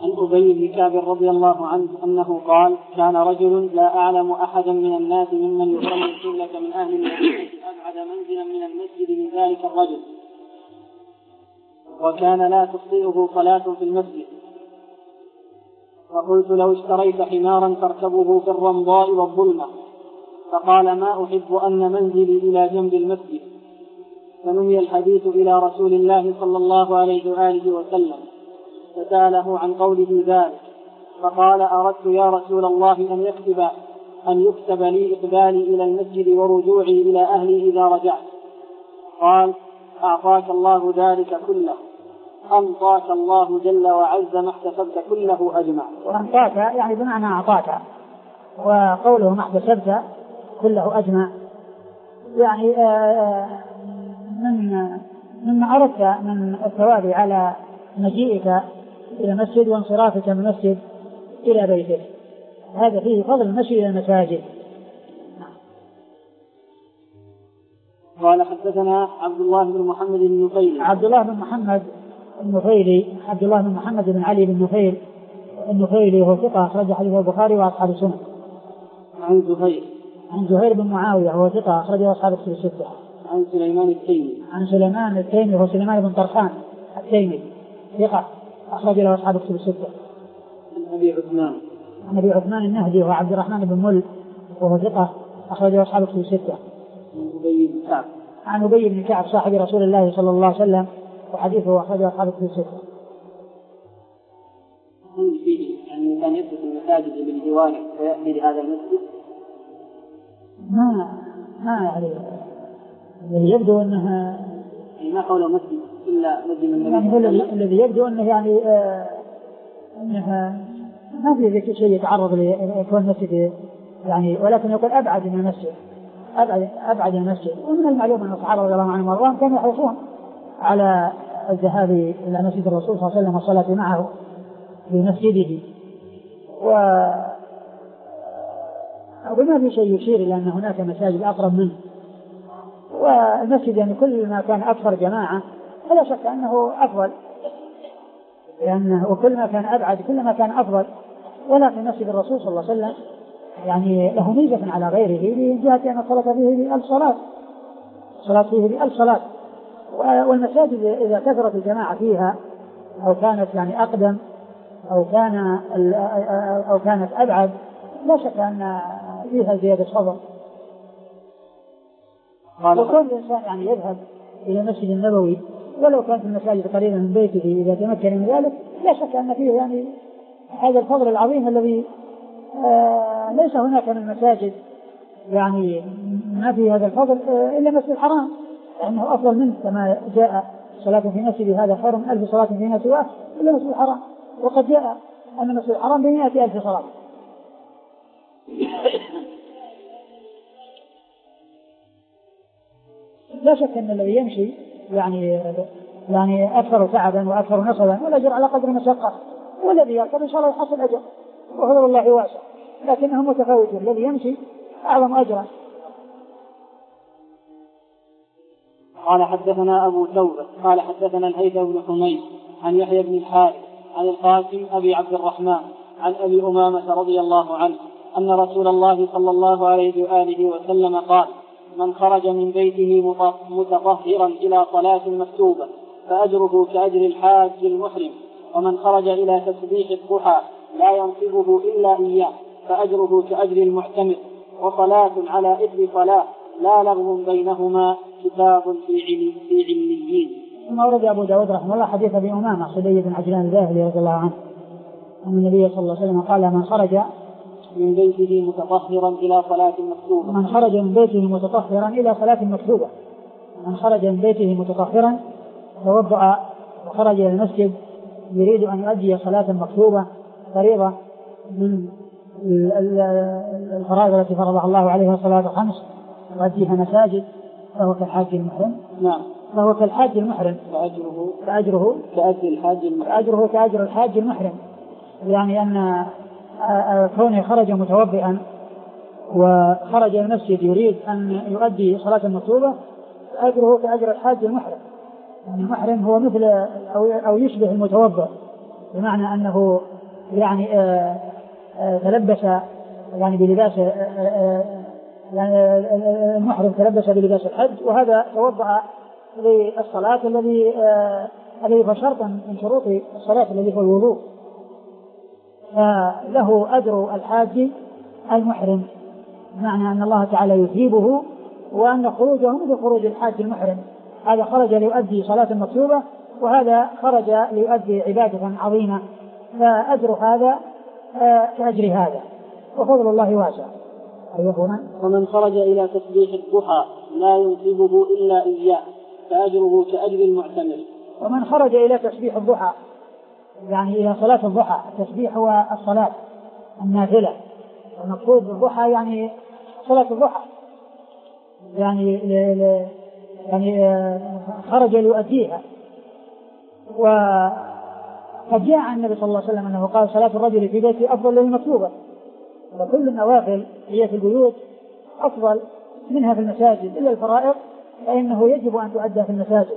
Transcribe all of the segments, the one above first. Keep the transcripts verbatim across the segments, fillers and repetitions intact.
عن أبي بن كعب رضي الله عنه أنه قال كان رجل لا أعلم أحدا من الناس ممن يصلي القبلة من أهل المدينة أبعد منزلا من المسجد من ذلك الرجل، وكان لا تخطئه صلاة في المسجد. فقلت لو اشتريت حمارا تركبه في الرمضاء والظلمة، فقال ما أحب أن منزلي إلى جنب المسجد. فنهي الحديث إلى رسول الله صلى الله عليه وآله وسلم، فسأله عن قوله ذلك، فقال أردت يا رسول الله أن يكتب, أن يكتب لي إقبالي إلى المسجد ورجوعي إلى أهلي إذا رجعت. قال أعطاك الله ذلك كله، أنطاك الله جل وعز ما احتسبت كله أجمع. وأنطاك يعني بمعنى أعطاك، وقوله ما احتسبت كله أجمع يعني من مما أردت من الثواب على مجيئك إلى المسجد وانصرافك من المسجد إلى بيتك. هذا فيه فضل المشي إلى المساجد. قال حدثنا عبد الله بن محمد بن نفيل. عبد الله بن محمد النفيلي عبد الله بن محمد بن علي بن نفيل النفيلي هو ثقة أخرج حديث البخاري وأصحاب السنن. عن زهير عن زهير بن معاوية هو ثقة أخرجه أصحاب الكتب الستة. عن سليمان التيمي عن سليمان التيمي هو سليمان بن طرخان التيمي ثقة أخرج له أصحاب الكتب الستة. عن أبي عثمان عن أبي عثمان النهدي وهو عبد الرحمن بن مل وهو ثقة أخرج له أصحاب الكتب الستة. عن أبي بن كعب عن أبي بن كعب صاحب رسول الله صلى الله عليه وسلم وحديثه أخرجه أصحاب الكتب الستة. هل فيه أن كان يدرس المساجد بالجوار ويأتي لهذا المسجد؟ ما ما يعني يبدو أنها يعني ما قوله مسجد إلا مسجد من النبي يعني الذي يبدو أنه يعني آه أنها ما في ذلك شيء يتعرض ليكون مسجد يعني، ولكن يقول أبعد من المسجد أبعد أبعد من المسجد. ومن المعلوم أن الصحابة رضي الله عنهم وارضاهم كانوا يحرصون على الذهاب إلى مسجد الرسول صلى الله عليه وسلم والصلاة معه في مسجده، و وما في شيء يشير إلى أن هناك مساجد أقرب منه. والمسجد يعني كل ما كان أكثر جماعة فلا شك أنه أفضل، لأنه وكل ما كان أبعد كل ما كان أفضل. ولكن مسجد الرسول صلى الله عليه وسلم يعني له ميزة على غيره من جهة أن الصلاة فيه بألف صلاة الصلاة فيه بألف صلاة. والمساجد إذا كثرت الجماعة فيها أو كانت يعني أقدم أو كان أو كانت أبعد لا شك أن فيها زيادة فضل. وكل الإنسان يعني يذهب إلى المسجد النبوي ولو كانت المساجد قريبة من بيته إذا تمكن من ذلك لا شك أن فيه يعني هذا الفضل العظيم الذي آه ليس هناك من المساجد يعني ما في هذا الفضل آه إلا مسجد الحرام، لأنه أفضل منه كما جاء صلاة في مسجد هذا خير من ألف صلاة في سواه إلا مسجد الحرام. وقد جاء أن مسجد الحرام بمئة ألف صلاة. لا شك أن الذي يمشي يعني يعني أكثر تعبا وأكثر نصبا والأجر على قدر المشقة، والذي يركب إن شاء الله يحصل أجر وفضل الله واسع، لكنه متفاوت. الذي يمشي أعظم أجرا. قال حدثنا أبو توبة قال حدثنا الهيثم بن حميد عن يحيى بن الحارث عن القاسم أبي عبد الرحمن عن أبي أمامة رضي الله عنه أن رسول الله صلى الله عليه وآله وسلم قال من خرج من بيته متطهرا إلى صلاة مكتوبة فأجره كأجر الحاج المحرم، ومن خرج إلى تسبيح الضحى لا ينصبه إلا إياه فأجره كأجر المعتمر، وصلاة على إثر صلاة لا لغو بينهما كتاب في عليين. ثم ورد أبو داود رحمه الله حديث أبي أمامة صدي بن عجلان الباهلي رضي الله عنه أن النبي صلى الله عليه وسلم قال من خرج من بيته متطهرا إلى صلاة مكتوبة من خرج من بيته متطهرا إلى صلاة مكتوبة من خرج من بيته متطهرا توضأ وخرج إلى المسجد يريد أن يؤدي صلاة مكتوبة فريضة من الفرائض التي فرضها الله عليه الصلاة الخمس يؤديها مساجد فهو كالحاج المحرم. نعم فهو كالحاج المحرم فأجره فأجره كأجر الحاج المحرم فأجره كأجر الحاج المحرم. يعني أن كونه خرج متوضئا وخرج المسجد يريد أن يؤدي صلاة مكتوبة فأجره كأجر الحاج المحرم. المحرم هو مثل أو يشبه المتوضئ، بمعنى أنه يعني آآ آآ تلبس يعني بلباس يعني المحرم تلبس بلباس الحج، وهذا توضأ للصلاة الذي الذي هو شرط من شروط الصلاة الذي هو الوضوء، فله أجر الحاج المحرم، معنى أن الله تعالى يثيبه، وأن خروجه مثل خروج الحاج المحرم، هذا خرج ليؤدي صلاة مكتوبة وهذا خرج ليؤدي عبادة عظيمة، فأجر هذا كأجر هذا، وفضل الله واسع. ومن خرج إلى تسبيح الضحى لا ينصبه إلا إياه فأجره كأجر المعتمر. ومن خرج إلى تسبيح الضحى يعني إلى صلاة الضحى، التسبيح هو الصلاة النافلة، المقصود بالضحى يعني صلاة الضحى، يعني ل... ل... يعني خرج ليؤديها. وقد جاء عن النبي صلى الله عليه وسلم أنه قال صلاة الرجل في بيته أفضل من المكتوبة، وكل النوافل هي في البيوت أفضل منها في المساجد إلا الفرائض فإنه يجب أن تؤدى في المساجد،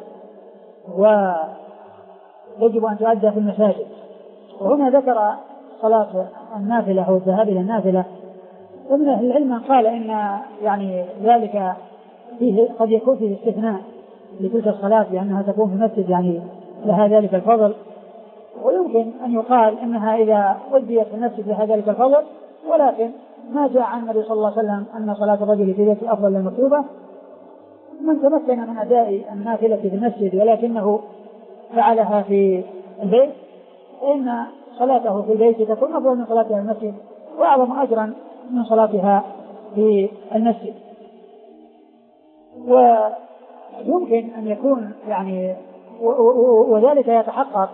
ويجب أن تؤدى في المساجد. وهنا ذكر صلاة النافلة أو الذهاب إلى النافلة، ومن أهل العلم قال إن يعني ذلك فيه قد يكون فيه استثناء لتلك الصلاة لأنها تكون في المسجد يعني لها ذلك الفضل، ويمكن أن يقال إنها إذا أديت في المسجد لها ذلك الفضل، ولكن ما جاء عن النبي صلى الله عليه وسلم أن صلاة الرجل في بيته أفضل من المكتوبة. من تمكن من أداء النافلة في المسجد ولكنه فعلها في البيت فإن صلاته في البيت تكون أفضل من صلاتها في المسجد وأعظم أجرا من صلاتها في المسجد. ويمكن أن يكون يعني وذلك يتحقق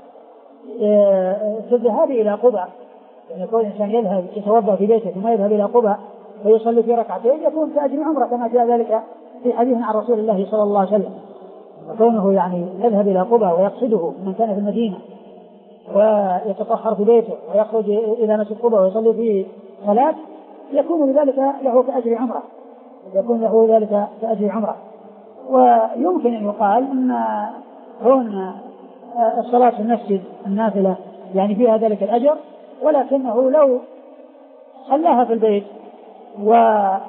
في الذهاب إلى قباء، يعني يكون الإنسان يذهب يتوضأ في بيته ثم يذهب إلى قباء ويصلي في ركعتين يكون كأجر عمرة كما جاء ذلك في حديث عن رسول الله صلى الله عليه وسلم. وكونه يعني يذهب إلى قباء ويقصده من كان في المدينة ويتطهر في بيته ويخرج إلى مسجد قباء ويصلي فيه صلاة يكون بذلك له كأجر عمرة، يكون له ذلك كأجر عمرة. ويمكن أن يقال أن هون الصلاة في المسجد النافلة يعني فيها ذلك الأجر، ولكنه لو صلاها في البيت ومع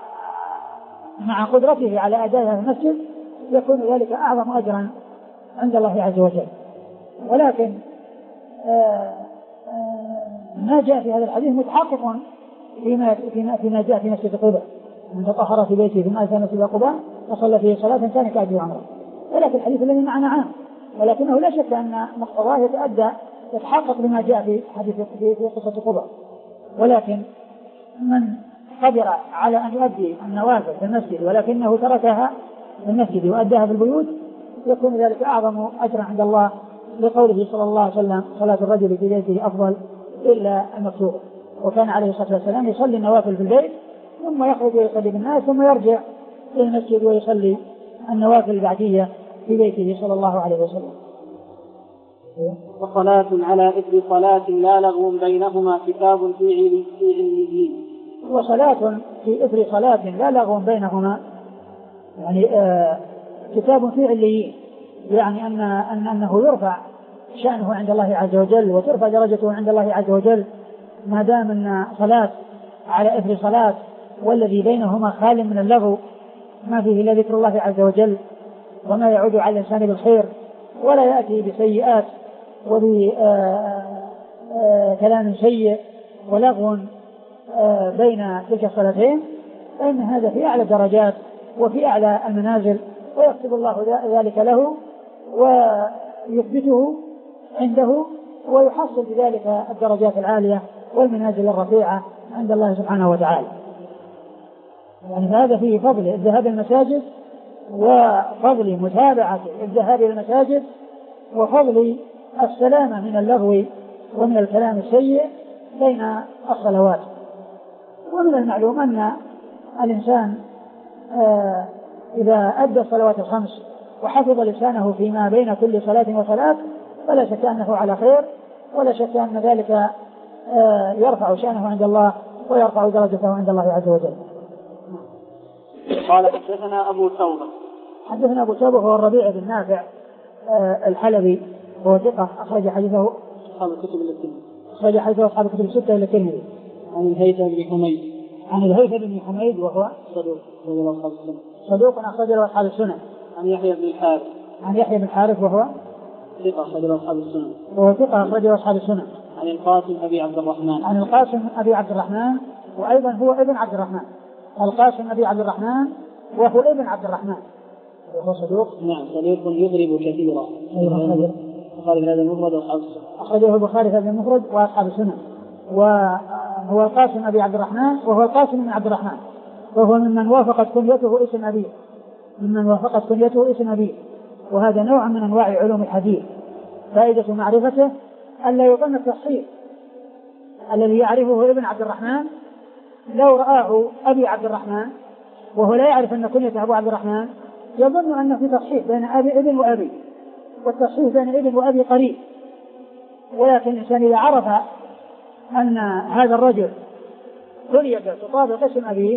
قدرته على أدائها في المسجد يكون ذلك أعظم أجرا عند الله عز وجل. ولكن آآ آآ ما جاء في هذا الحديث متحقق فيما, فيما, فيما جاء في مسجد قباء، من تطهر في بيته ثم أتى مسجد قباء وصلى فيه صلاة كان كأجر عمره. ولكن الحديث الذي معنا عام، ولكنه لا شك أن مقتضاه يتأدى يتحقق بما جاء في حديث في قصة قباء. ولكن من قدر على أن يؤدي النوافل في المسجد ولكنه تركها في المسجد وأداها في البيوت يكون ذلك أعظم أجرا عند الله، لقوله صلى الله عليه وسلم صلاة الرجل في بيته أفضل إلا المكتوبة. وكان عليه الصلاة والسلام يصلي النوافل في البيت ثم يخرج ويصلي بالناس ثم يرجع إلى المسجد ويصلي النوافل البعدية في بيته صلى الله عليه وسلم. وصلاة على إثر صلاة لا لغو بينهما كتاب في عليين. وصلاة في إثر صلاة لا لغو بينهما يعني آه كتاب في عليين، يعني أن أن أنه يرفع شأنه عند الله عز وجل وترفع درجته عند الله عز وجل ما دام أن صلاة على إثر صلاة والذي بينهما خال من اللغو ما فيه إلا ذكر الله عز وجل وما يعود على الإنسان بالخير ولا يأتي بسيئات وبكلام سيء ولغو بين تلك الصلاتين، فإن هذا في أعلى الدرجات وفي أعلى المنازل، ويكتب الله ذلك له ويثبته عنده ويحصل بذلك الدرجات العالية والمنازل الرفيعة عند الله سبحانه وتعالى. يعني هذا فيه فضل الذهاب المساجد وفضل متابعة الذهاب إلى المساجد وفضل السلامة من اللغو ومن الكلام السيء بين الصلوات. ومن المعلوم أن الإنسان آه إذا أدى الصلوات الخمس وحفظ لسانه فيما بين كل صلاة وصلاة فلا شك أنه على خير، ولا شك أن ذلك آه يرفع شأنه عند الله ويرفع درجته عند الله عز وجل. قال حدثنا أبو توبة حدثنا أبو توبة هو الربيع بن نافع آه الحلبي وهو ثقة أخرج حديثه أصحاب الكتب الاثنين أخرج حديثه أصحاب الكتب الستة إلا الترمذي. عن الهيثم بن حميد. عن الهيثم بن حميد وهو صدوق أخرج له أصحاب السنن. صدوق أخرج له أصحاب السنن. عن يحيى بن الحارث. عن يحيى بن الحارث وهو ثقة أخرج له أصحاب السنن. وهو ثقة أخرج له أصحاب السنن. عن القاسم أبي عبد الرحمن. عن القاسم أبي عبد الرحمن وأيضا هو ابن عبد الرحمن. القاسم أبي عبد الرحمن وهو ابن عبد الرحمن وهو صدوق. نعم صدوق يضرب كثيرا. أخرج هذا المفرد وأصحاب السنن. أخرجه البخاري هذا المفرد وأصحاب السنن. وهو القاسم أبي عبد الرحمن وهو القاسم بن عبد الرحمن وهو ممن وافقت كنيته اسم أبيه ممن وافقت كنيته اسم أبيه. وهذا نوع من أنواع علوم الحديث. فائدة معرفته ألا يظن التصحيح الذي يعرفه ابن عبد الرحمن لو رآه أبي عبد الرحمن وهو لا يعرف أن كنيته أبو عبد الرحمن يظن أن في تصحيح بين أبي ابن وأبي، والتصحيح بين ابن وأبي قريب. ولكن الإنسان إذا عرف أن هذا الرجل كنيته تطابق اسم أبيه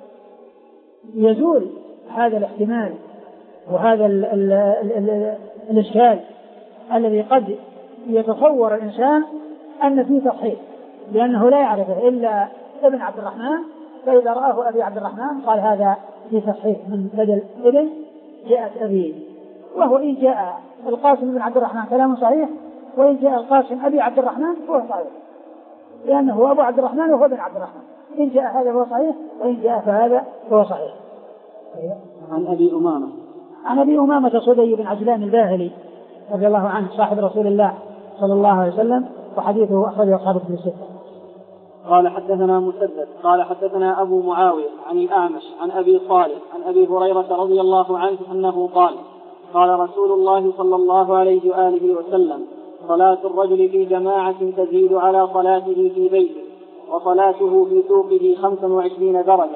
يزول هذا الاحتمال وهذا ال ال ال ال الإشكال الذي قد يتصور الإنسان أن فيه تصحيح، لأنه لا يعرفه إلا ابن عبد الرحمن، فإذا رآه أبي عبد الرحمن قال هذا فيه تصحيح من بدل ابن جاءت أبيه. وهو إن جاء القاسم بن عبد الرحمن كلام صحيح، وإن جاء القاسم أبي عبد الرحمن فهو صحيح، لأنه أبو عبد الرحمن وهو ابن عبد الرحمن. إن جاء هذا فهو صحيح، وإن جاء فهذا فهو صحيح. عن أبي أمامة. عن أبي أمامة صدي بن عجلان الباهلي رضي الله عنه صاحب رسول الله صلى الله عليه وسلم، وحديثه أخرجه أصحاب الكتب الستة. قال حدثنا مسدد قال حدثنا أبو معاوية عن الأعمش عن أبي صالح عن أبي هريرة رضي الله عنه أنه قال قال رسول الله صلى الله عليه وآله وسلم: صلاة الرجل في جماعة تزيد على صلاته في بيته، وصلاته في سوقه خمسا وعشرين درجة.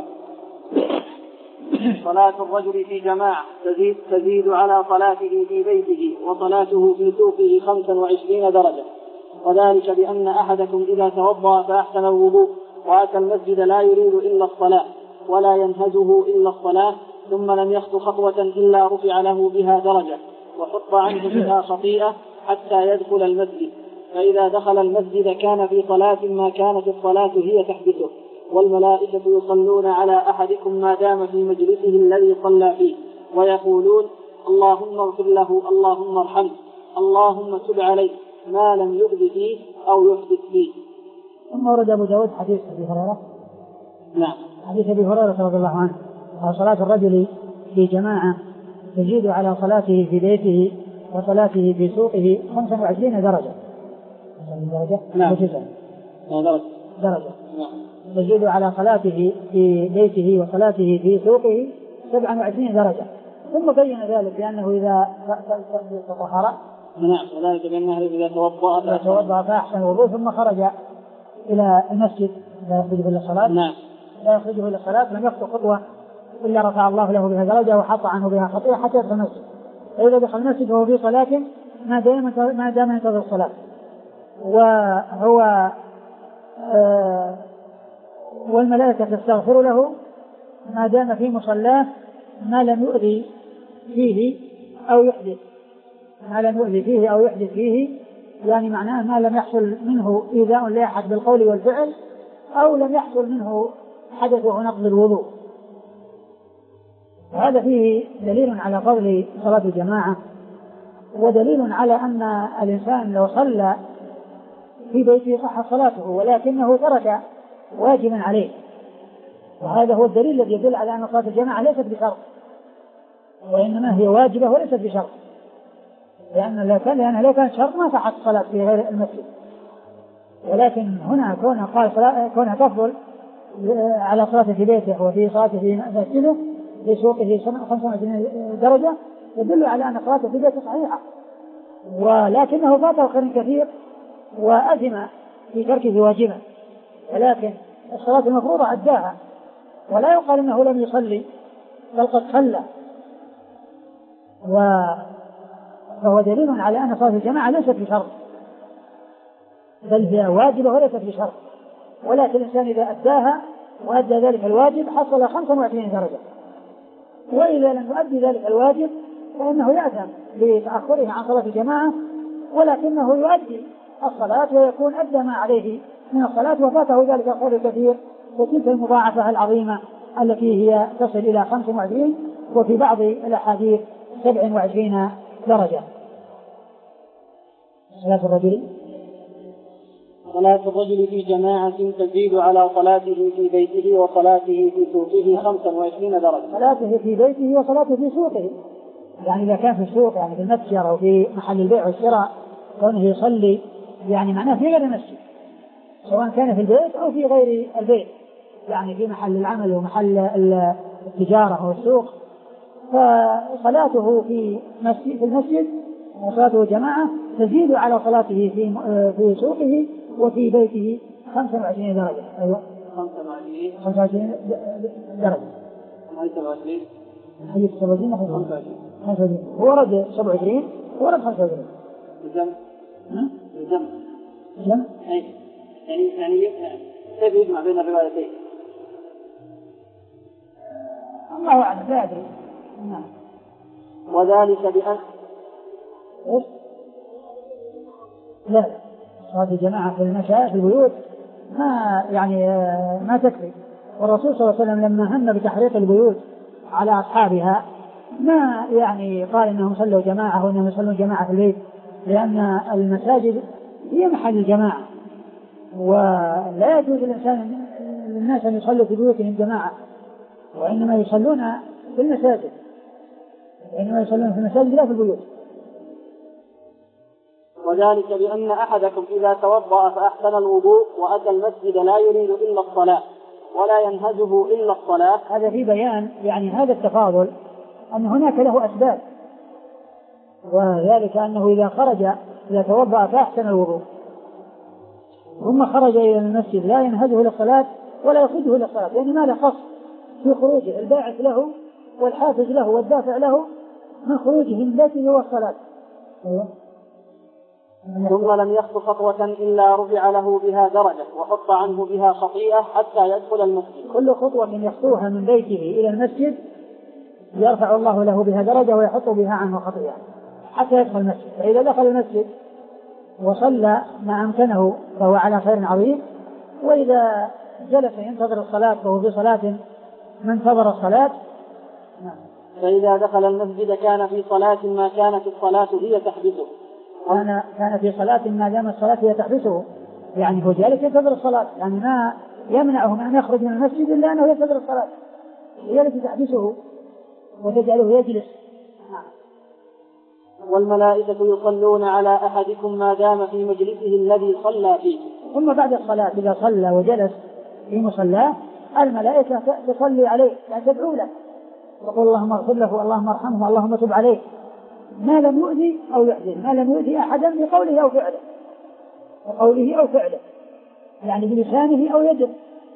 صلاة الرجل في جماعة تزيد, تزيد على صلاته في بيته، وصلاته في سوقه خمسا وعشرين درجة. وذلك بأن أحدكم إذا توضأ فأحسن الوضوء وأتى المسجد لا يريد إلا الصلاة ولا ينهزه إلا الصلاة، ثم لم يخط خطوة إلا رفع له بها درجة وحط عنه بها خطيئة حتى يدخل المسجد، فإذا دخل المسجد كان في صلاة ما كانت الصلاة هي تحدثه، والملائكة يصلون على أحدكم ما دام في مجلسه الذي صلى فيه، ويقولون: اللهم اغفر له، اللهم ارحمه، اللهم تب عليه، ما لم يؤذ فيه أو يحدث فيه. ثم ورد أبو داود حديث أبي هريرة. نعم. حديث أبي هريرة رضي الله عنه: صلاة الرجل في جماعة تزيد على صلاته في بيته وصلاته في سوقه خمسا وعشرين درجة. درجة؟ نعم. درجة. درجة. نعم. تزيد على صلاته في بيته وصلاته في سوقه سبعا وعشرين درجة. ثم بين ذلك بأنه إذا تطهر. نعم. وذلك بأنه إذا توضأ إذا توضأ فأحسن الوضوء ثم خرج إلى المسجد لا يخرجه إلى الصلاة. نعم. لا يخرجه إلى الصلاة لم يخطو خطوة إلا رفع الله له بها درجة وحط عنه بها خطيئة حتى يدخل المسجد. فإذا دخل المسجد وهو في صلاة ما دام ما دام ينتظر الصلاة، وهو آه والملائكة تستغفر له ما دام في مصلاه ما لم يؤذي فيه أو يحدث ما لم يؤذي فيه أو يحدث فيه، يعني معناه ما لم يحصل منه إيذاء لأحد بالقول والفعل، أو لم يحصل منه حدث ونقض الوضوء. هذا فيه دليل على فضل صلاة الجماعة، ودليل على أن الإنسان لو صلى في بيته صح صلاته ولكنه ترك واجبا عليه، وهذا هو الدليل الذي يدل على أن صلاة الجماعة ليست بشرط، وإنما هي واجبة وليست بشرط، لأن لو كان لأن لو كان شرط ما صحت الصلاة في غير المسجد. ولكن هنا كونها قال كونها تفضل على صلاة في بيته وفي صلاة في مسجده في سوقه خمسة وعشرين درجة يدل على أن صلاة في بيته صحيحة، ولكنه فاته خير كثير وأثم في تركه واجبا، ولكن الصلاة المفروضة أداها، ولا يقال أنه لم يصلي بل قد صلى. وهو دليل على أن صلاة الجماعة ليست بشرط، بل هي واجبة وليست بشرط، ولكن الإنسان إذا أداها وأدى ذلك الواجب حصل خمسة وعشرين درجة، وإذا لم يؤدي ذلك الواجب فإنه يأثم بتأخره عن صلاة الجماعة، ولكنه يؤدي الصلاة ويكون أدى ما عليه من الصلاة وفاته ذلك الخير الكثير وتلك المضاعفة العظيمة التي هي تصل إلى خمس وعشرين وفي بعض الأحاديث سبع وعشرين درجة. صلاة الرجل صلاة الرجل في جماعة تزيد على صلاته في بيته وصلاته في سوقه خمسا وعشرين درجة. صلاته في بيته وصلاته في سوقه، يعني إذا كان في السوق يعني في المتجر أو في محل البيع والشراء كونه يصلي يعني معناه في غير المسجد، سواء كان في البيت أو في غير البيت، يعني في محل العمل ومحل التجارة أو السوق، فصلاته في مسجد في المسجد وصلاته جماعة تزيد على صلاته في في سوقه وفي بيته خمسة وعشرين درجة. أيوة خمسة وعشرين درجة. خمسة وعشرين حديث سبعة وعشرين خمسة وعشرين ورد سبعة وعشرين ورد خمسة وعشرين. الجمع الجمع الجمع أي يعني يعني كيف يجمع بين الروايتين؟ الله أعلم لا أدري. نعم. وذلك بأن إيش؟ لا صلاة الجماعة في المشايخ في البيوت ما يعني ما تكفي، والرسول صلى الله عليه وسلم لما هم بتحريق البيوت على أصحابها ما يعني قال إنهم صلوا جماعة وإنهم يصلون جماعة في البيت، لأن المساجد هي محل الجماعة ولا يجوز الإنسان للناس أن يصلوا في بيوتهم جماعة، وإنما يصلون في المساجد، وإنما يصلون في المساجد لا في البيوت. وذلك بأن أحدكم إذا توضأ فأحسن الوضوء وأتى المسجد لا يريد إلا الصلاة ولا ينهزه إلا الصلاة. هذا في بيان يعني هذا التفاضل أن هناك له أسباب، وذلك أنه إذا خرج إذا توضأ فأحسن الوضوء ثم خرج إلى المسجد لا ينهزه للصلاة ولا يخرجه للصلاة، يعني ما له قصد في خروجه، الباعث له والحافز له والدافع له من خروجه من بيته هو الصلاة. ثم لم يخطو خطوة إلا رفع له بها درجة وحط عنه بها خطيئة حتى يدخل المسجد. كل خطوة يخطوها من بيته إلى المسجد يرفع الله له بها درجة ويحط بها عنه خطيئة حتى يدخل المسجد، فإذا دخل المسجد وصلى ما أمكنه فهو على خير عظيم، وإذا جلس ينتظر الصلاة فهو في صلاة من انتظر الصلاة. فإذا دخل المسجد كان في صلاة ما كانت الصلاة هي تحبسه. كان كان في صلاة ما دام الصلاة هي تحبسه، يعني هو جالس ينتظر الصلاة، يعني ما يمنعه من أن يخرج من المسجد إلا أنه ينتظر الصلاة، هي التي تحبسه وتجعله يجلس. والملائكة يصلون على أحدكم ما دام في مجلسه الذي صلى فيه. ثم بعد الصلاة إذا صلى وجلس في مصلاه الملائكة تصلي عليه، يعني تدعو له وقل اللهم اغفر له اللهم ارحمه اللهم تب عليه، ما لم يؤذي أو يحزن، ما لم يؤذي أحدا بقوله أو فعله بقوله أو فعله يعني بلسانه أو يده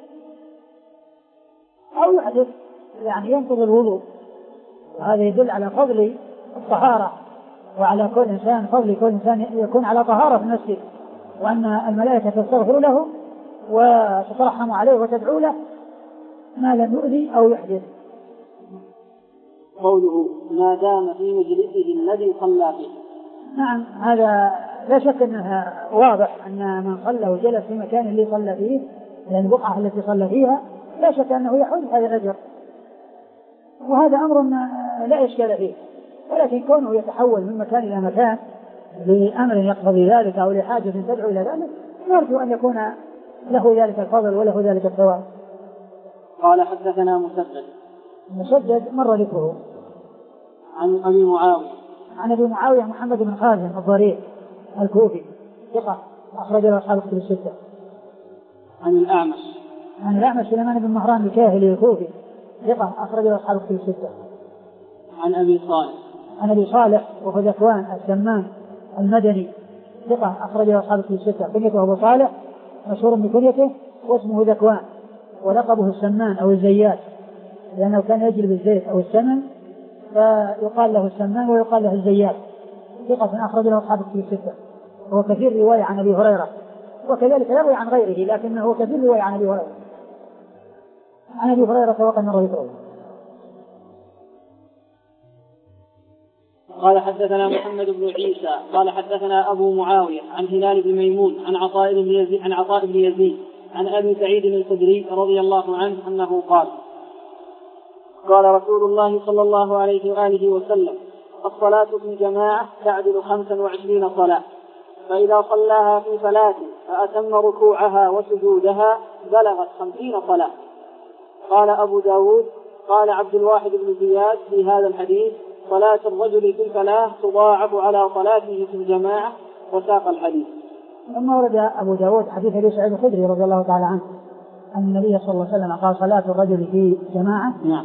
أو يحدث يعني ينقض الوضوء. وهذا يدل على فضل الطهارة وعلى كل إنسان فضل كل إنسان يكون على طهارة في المسجد، وأن الملائكة تستغفر له وتترحم عليه وتدعو له ما لم يؤذي أو يحدث. قوله ما دام في مجلسه الذي صلى فيه، نعم هذا لا شك أنه واضح أن من صلى وجلس في مكان اللي صلى فيه لأن البقعة التي صلى فيها لا شك أنه يحوز هذا الأجر، وهذا أمر لا إشكال فيه، ولكن كونه يتحول من مكان إلى مكان لأمر يقتضي ذلك أو لحاجة تدعو إلى ذلك نرجو أن يكون له ذلك الفضل وله ذلك الثواب. قال حدثنا مسدد مسدد مر ذكره عن أبي معاوية عن أبي معاوية محمد بن خازم الضرير الكوفي ثقة أخرج له أصحاب الكتب الستة. عن الأعمش عن الأعمش سليمان بن مهران الكاهلي الكوفي ثقة أخرج له أصحاب الكتب الستة. عن أبي صالح عن أبي صالح وهو ذكوان السمان المدني ثقة أخرج له أصحاب الكتب الستة. كنيته أبو صالح مشهور بكنيته واسمه ذكوان ولقبه السمان أو الزيات لأنه كان يجلب الزيت أو السمن فيقال له السمان ويقال له الزيات. ثقة أخرج له أصحاب الكتب الستة، وهو كثير رواية عن أبي هريرة وكذلك يروي عن غيره لكنه كثير رواية عن أبي هريرة عن أبي هريرة وقد مر ذكره. قال حدثنا محمد بن عيسى قال حدثنا أبو معاوية عن هلال بن ميمون عن عطاء بن يزيد عن عطاء بن يزيد عن أبي سعيد الخدري رضي الله عنه أنه قال قال رسول الله صلى الله عليه وآله وسلم الصلاة في جماعة تعدل خمسا وعشرين صلاة فإذا صلاها في ثلاث فأتم ركوعها وسجودها بلغت خمسين صلاة. قال أبو داود قال عبد الواحد بن زياد في هذا الحديث صلاة الرجل في الفلاح تضاعف على صلاته في الجماعة وساق الحديث. ثم ورد أبو داود حديث أبي سعيد الخدري رضي الله تعالى عنه أن النبي صلى الله عليه وسلم قال صلاة الرجل في جماعة نعم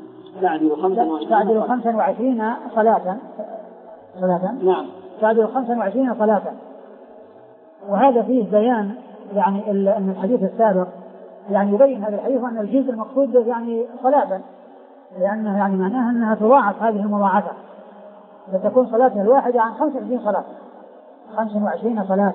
تعدل خمسا وعشرين صلاة صلاة نعم تعدل خمسا وعشرين صلاة. وهذا فيه بيان يعني أن الحديث السابق يعني يبين هذا الحديث أن الجزء المقصود يعني صلاة، لأنه يعني معناها أنها تضاعف هذه المضاعفة فتكون صلاة الواحدة عن خمسة وعشرين صلاة خمسة وعشرين صلاة.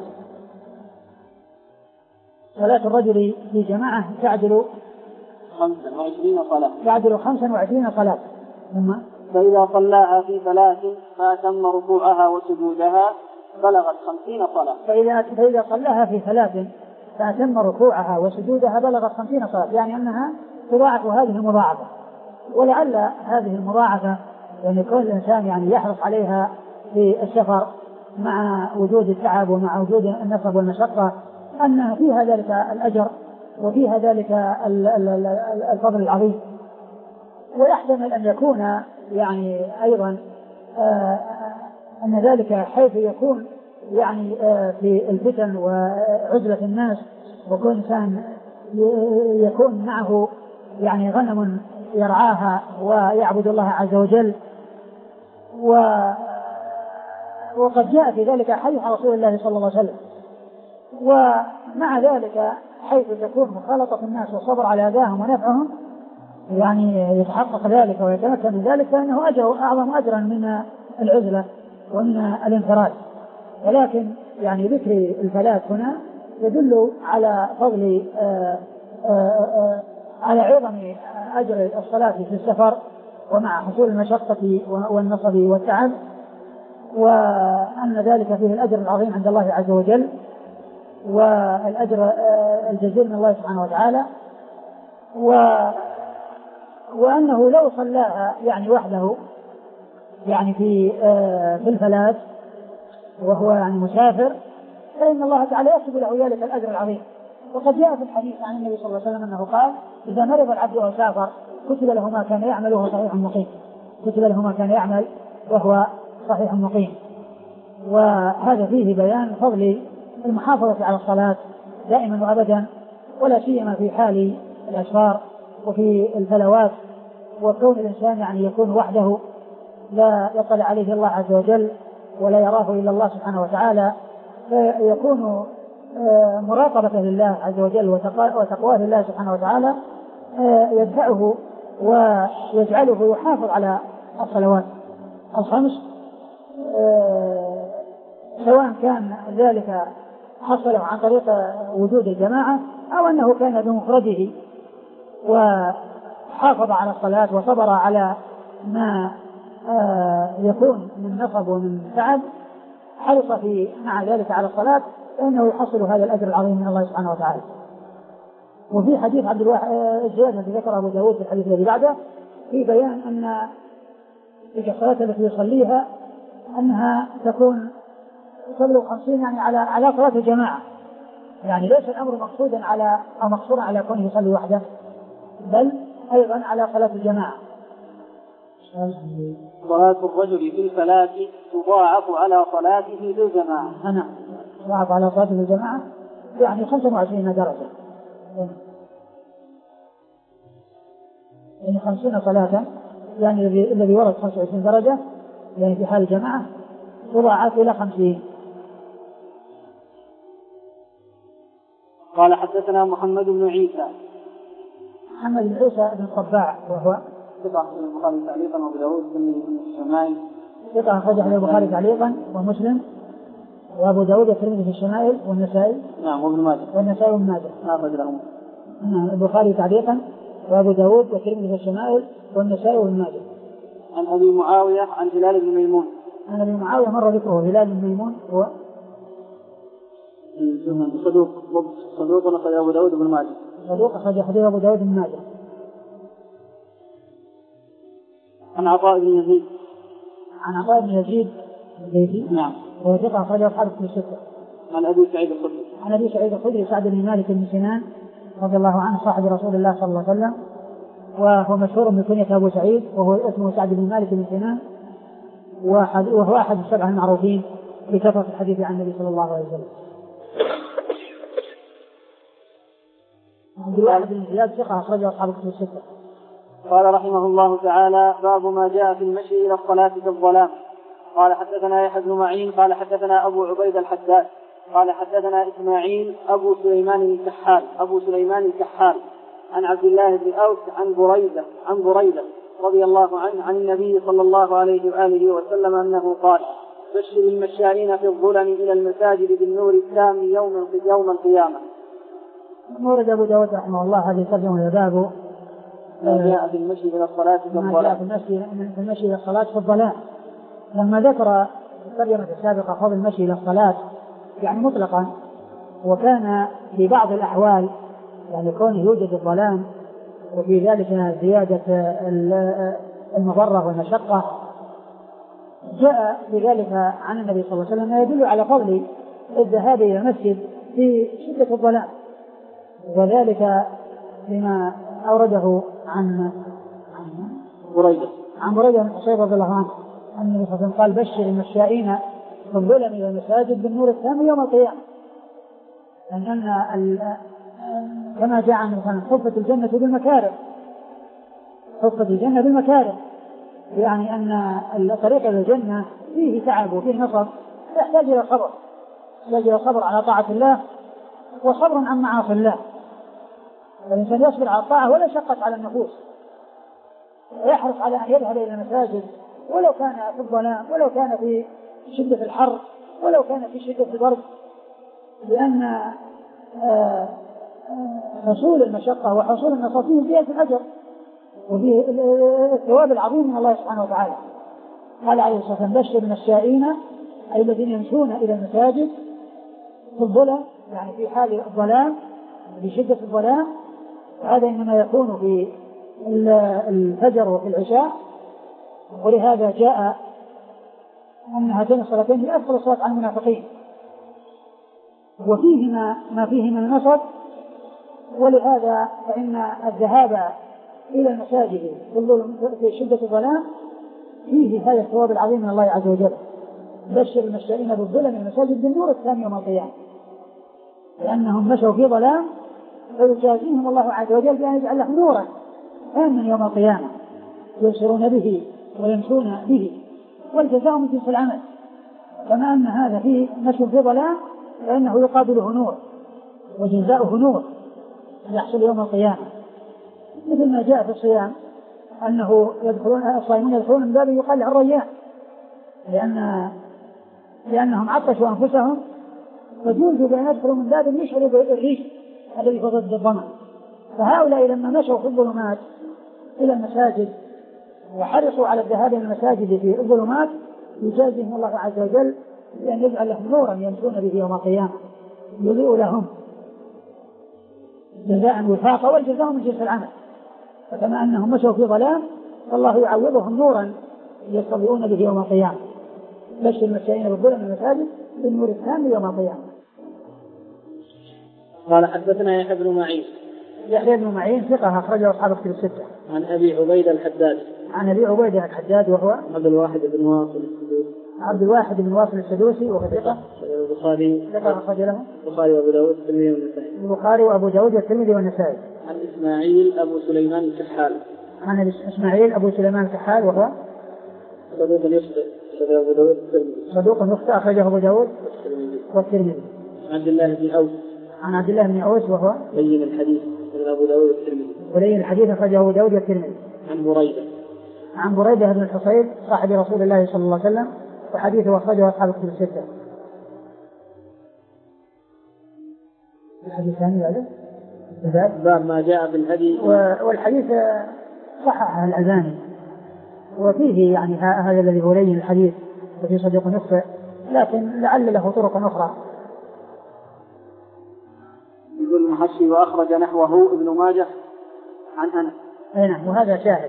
صلاة الرجل في جماعة تعدل خمسة وعشرين صلاة تعدل خمسة وعشرين صلاة. ثم فإذا صلاها في ثلاث فأتم ركوعها وسجودها بلغت خمسين صلاة. فإذا فإذا صلاها في ثلاث فأتم ركوعها وسجودها بلغت خمسين صلاة، يعني أنها تضاعف هذه المضاعفة. ولعل هذه المضاعفة يعني كل الإنسان يعني يحرص عليها في السفر مع وجود التعب ومع وجود النصب والمشقة أن فيها ذلك الأجر وفيها ذلك الفضل العظيم. ويحتمل أن يكون يعني أيضا آه أن ذلك حيث يكون يعني آه في الفتن وعزلة الناس وكل إنسان يكون معه يعني غنم يرعاها ويعبد الله عز وجل. و وقد جاء في ذلك حديث رسول الله صلى الله عليه وسلم. ومع ذلك حيث تكون مخالطة الناس والصبر على أذاهم ونفعهم يعني يتحقق ذلك ويتمكن من ذلك فإنه أجر أعظم أجرا من العزلة ومن الانفراد. ولكن يعني ذكر الفلاة هنا يدل على فضل آآ آآ على عظم أجر الصلاة في السفر ومع حصول المشقة والنصب والتعب، وأن ذلك فيه الأجر العظيم عند الله عز وجل والأجر الجزيل من الله سبحانه وتعالى. و وأنه لو صلاها يعني وحده يعني في في الفلاة وهو يعني مسافر فإن الله تعالى يكتب له ذلك الأجر العظيم. وقد جاء في الحديث عن النبي صلى الله عليه وسلم أنه قال إذا مرض العبد أو سافر كتب له ما كان يعمل وهو صحيح مقيم كتب له ما كان يعمل وهو صحيح مقيم. وهذا فيه بيان فضل المحافظة على الصلاة دائما وأبدا ولا سيما في حال الأسفار وفي الفلوات، وكون الإنسان يعني يكون وحده لا يطلع عليه الله عز وجل ولا يراه إلا الله سبحانه وتعالى، فيكون مراقبة لله عز وجل وتقواه لله سبحانه وتعالى يدفعه ويجعله يحافظ على الصلوات الخمس، سواء كان ذلك حصل عن طريق وجود الجماعة أو أنه كان بمفرده وحافظ على الصلاة وصبر على ما يكون من نصب ومن تعب حرص في مع ذلك على الصلاة فإنه يحصل هذا الأجر العظيم من الله سبحانه وتعالى. وفي حديث عبد الواحد الزيادة الذي ذكره أبو داود في الحديث الذي بعده في بيان أن تلك الصلاة التي يصليها أنها تكون تبلغ خمسين يعني على على صلاة الجماعة، يعني ليس الأمر مقصودا على أو مقصورا على كونه يصلي وحده بل أيضا على صلاة الجماعة. صلاة الرجل في الفلاة تضاعف على صلاته في الجماعة. أنا تضاعف على صلاته في الجماعة يعني خمسة وعشرين درجة، يعني خمسين صلاة يعني الذي ورد خمسة وعشرين درجة يعني في حال الجماعة تضاعف إلى خمسين. قال حدثنا محمد بن عيسى محمد بن عيسى بن الصباع وهو ثقة في البخاري تعليقا وأبو داود في الشمائل ثقة أخرجه البخاري تعليقا ومسلم وأبو داود والترمذي في الشمائل والنسائي نعم وابن ماجه والنسائي وابن ماجه أخرج لهم نعم البخاري تعليقا وأبو داود والترمذي في الشمائل والنسائي وابن ماجه. عن أبي معاوية عن هلال بن ميمون عن أبي معاوية مر ذكره. هلال بن ميمون هو صدوق صدوق أخرج أبو داود بن ماجه صدوق أخرج حديث أبو داود بن ماجه. عن عطاء بن يزيد عن عطاء بن يزيد الزيدي نعم وهو ثقة أخرج أصحاب الكتب الستة. عن أبي سعيد الخدري عن أبي سعيد الخدري سعد بن مالك بن سنان رضي الله عنه صاحب رسول الله صلى الله عليه وسلم، وهو مشهور بكنية أبو سعيد وهو اسمه سعد بن مالك بن سنان، وهو أحد السبعة المعروفين بكثرة الحديث عن النبي صلى الله عليه وسلم. عبد الواحد بن زياد ثقة أخرجه أصحاب الكتب الستة. قال رحمه الله تعالى: باب ما جاء في المشي إلى الصلاة في الظلام. قال حدثنا يحيى بن معين قال حدثنا أبو عبيد الحداد قال حدثنا إسماعيل أبو سليمان الكحال أبو سليمان الكحال عن عبد الله بن أوس عن بريدة عن بريدة رضي الله عنه عن النبي صلى الله عليه وآله وسلم أنه قال: بشر المشائين في الظلم إلى المساجد بالنور التام يوم يوم القيامة. ورد أبو داود رحمه الله هذه ترجمة باب ما جاء في المشي إلى الصلاة في الظلام. ما جاء في المشي إلى الصلاة في الظلام. لما ذكر الترجمة السابقة فضل المشي إلى الصلاة يعني مطلقا، وكان في بعض الأحوال يعني كونه يوجد الظلام وفي ذلك زيادة المضرة والمشقة، جاء في ذلك عن النبي صلى الله عليه وسلم ما يدل على فضل الذهاب إلى المسجد في شدة الظلام، وذلك لما أورده عن بريدة عن بريدة بن حصيب رضي الله عنه أن النبي صلى الله عليه وسلم قال: بشر المشائين في الظلم إلى المساجد بالنور التام يوم القيامة. لأن كما جاء عن مثلا حفت الجنة بالمكارم، حفت الجنة بالمكارم، يعني أن الطريق إلى الجنة فيه تعب وفيه نصب، يحتاج إلى صبر، يحتاج إلى صبر على طاعة الله وصبر عن معاصي الله. الإنسان يصبر على الطاعة ولا يشقق على النفوس، ويحرص على أن يذهب إلى المساجد ولو كان في الظلام، ولو كان في شدة الحر، ولو كان في شدة البرد، لأن حصول المشقة وحصول النصب فيه زيادة الأجر وفيه الثواب العظيم من الله سبحانه وتعالى. قال عليه الصلاة والسلام: بشر المشائين أي الذين يمشون إلى المساجد في الظلام، يعني في حال الظلام في شدة الظلام، وهذا إنما يكون في الفجر وفي العشاء. ولهذا جاء أن هاتين الصلاتين هي أفضل الصلاة عن المنافقين، وفيهما ما فيه من النصب، ولهذا فإن الذهاب إلى المساجد في شدة الظلام فيه هذا الثواب العظيم من الله عز وجل. بشر المشائين بالظلم المساجد بالنور التام يوم القيامة، لأنهم مشوا في ظلام فيجازيهم الله عز وجل بأن يجعل لهم نورا تاما يوم القيامة يبصرون به ويمشون به، والجزاء من جنس العمل. كما أن هذا فيه مشوا في ظلام فإنه يقابله نور وجزاؤه نور يحصل يوم القيامة، مثل ما جاء في الصيام أنه يدخلون الصائمون يدخلون من باب يقال له الريان، لأن لأنهم عطشوا أنفسهم فجوزوا بأن يدخلوا من باب يشعروا بالريح الذي هو ضد الظمأ. فهؤلاء لما مشوا في الظلمات إلى المساجد وحرصوا على الذهاب إلى المساجد في الظلمات يجازيهم الله عز وجل بأن يجعل لهم نورا يمشون به يوم القيامة يضيء لهم جزاء وفاقا، والجزاء من جنس العمل. فكما أنهم مشوا في ظلام فالله يعوضهم نورا يستضيئون به يوم القيامة. بشر المشائين بالظلم المساجد بالنور التام يوم القيامة. قال حدثنا يحيى بن معين يحيى بن معين ثقة أخرجه أصحاب الكتب الستة. عن أبي عبيد الحداد عن أبي عبيد الحداد وهو عبد الواحد بن واصل السدوسي عبد الواحد بن واصل السدوسي وهو ثقة البخاري ثقة أخرج له البخاري وأبو داود والترمذي والنسائي البخاري وأبو داود والترمذي والنسائي. عن إسماعيل أبو سليمان الكحال عن إسماعيل أبو سليمان الكحال وهو صدوق يخطئ أبو داود صدوق يخطئ أخرجه أبو داود والترمذي. عبد الله بن أوس عن عبد الله بن أوس وهو لين الحديث من أبو داود والترمذي ولين الحديث أخرجه أبو داود والترمذي. عن بريدة عن بريدة بن الحصيب صاحب رسول الله صلى الله عليه وسلم وحديثه أخرجه أصحاب الكتب الستة. الحديث الثاني بعده باب ما جاء في الهدي والحديث صححه الألباني، وفيه يعني هذا الذي هو لين الحديث وفي صديق يخطئ، لكن لعل له طرق أخرى. يقول المحشي وأخرج نحوه ابن ماجه عن أنس. أي نعم، وهذا شاهد.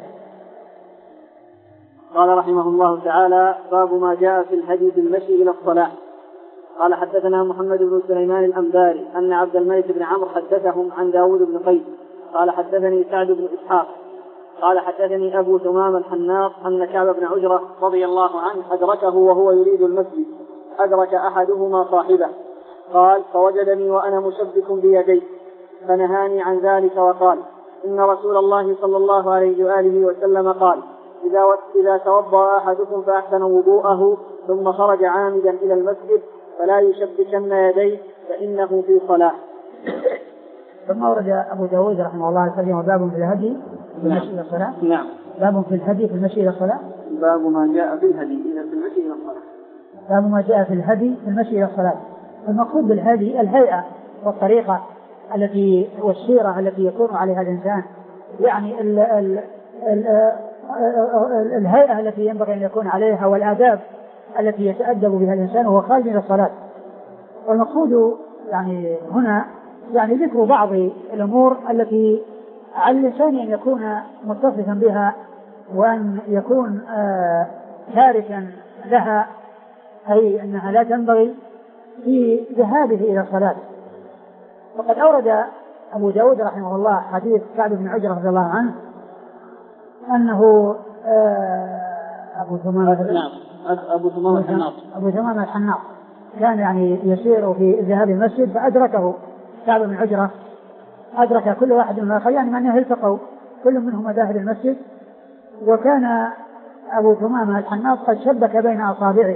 قال رحمه الله تعالى: باب ما جاء في الهدي في المشي إلى الصلاة. قال حدثنا محمد بن سليمان الأنباري أن عبد الملك بن عمرو حدثهم عن داود بن قيس قال حدثني سعد بن إسحاق قال حدثني أبو ثمام الحناط أن كعب بن عجرة رضي الله عنه أدركه وهو يريد المسجد، أدرك أحدهما صاحبه، قال: فوجدني وأنا مشبك بيدي فنهاني عن ذلك وقال: إن رسول الله صلى الله عليه وآله وسلم قال: إذا, إذا توضأ أحدكم فأحسن وضوءه ثم خرج عامدا إلى المسجد فلا يشبكن يديه فإنه في صلاة. ثم ورد أبو داود رحمه الله الحديث: باب في الهدي في المشي إلى الصلاة. نعم. باب في الهدي في المشي إلى الصلاة. باب ما جاء في الهدي في المشي إلى الصلاة. باب ما جاء في الهدي في المشي إلى الصلاة. المقصود بالهدي الهيئة والطريقة التي والسيرة التي يكون عليها الإنسان، يعني ال ال ال ال الهيئة التي ينبغي أن يكون عليها والآداب التي يتأدب بها الإنسان وهو خارج من الصلاة. والمقصود يعني هنا يعني ذكر بعض الأمور التي على الإنسان أن يكون متصفا بها وأن يكون آه تاركا لها، أي أنها لا تنبغي في ذهابه إلى الصلاة. وقد أورد أبو داود رحمه الله حديث كعب بن عجرة رضي الله عنه أنه آه أبو ثمامة نعم أبو ثمامة الحناط أبو ثمامة الحناط كان يعني يسير في ذهاب المسجد فأدركه كعب بن عجرة، أدرك كل واحد من الآخر، يعني من التقوا كل منهم ذاهب المسجد، وكان أبو ثمامة الحناط قد شبك بين أصابعه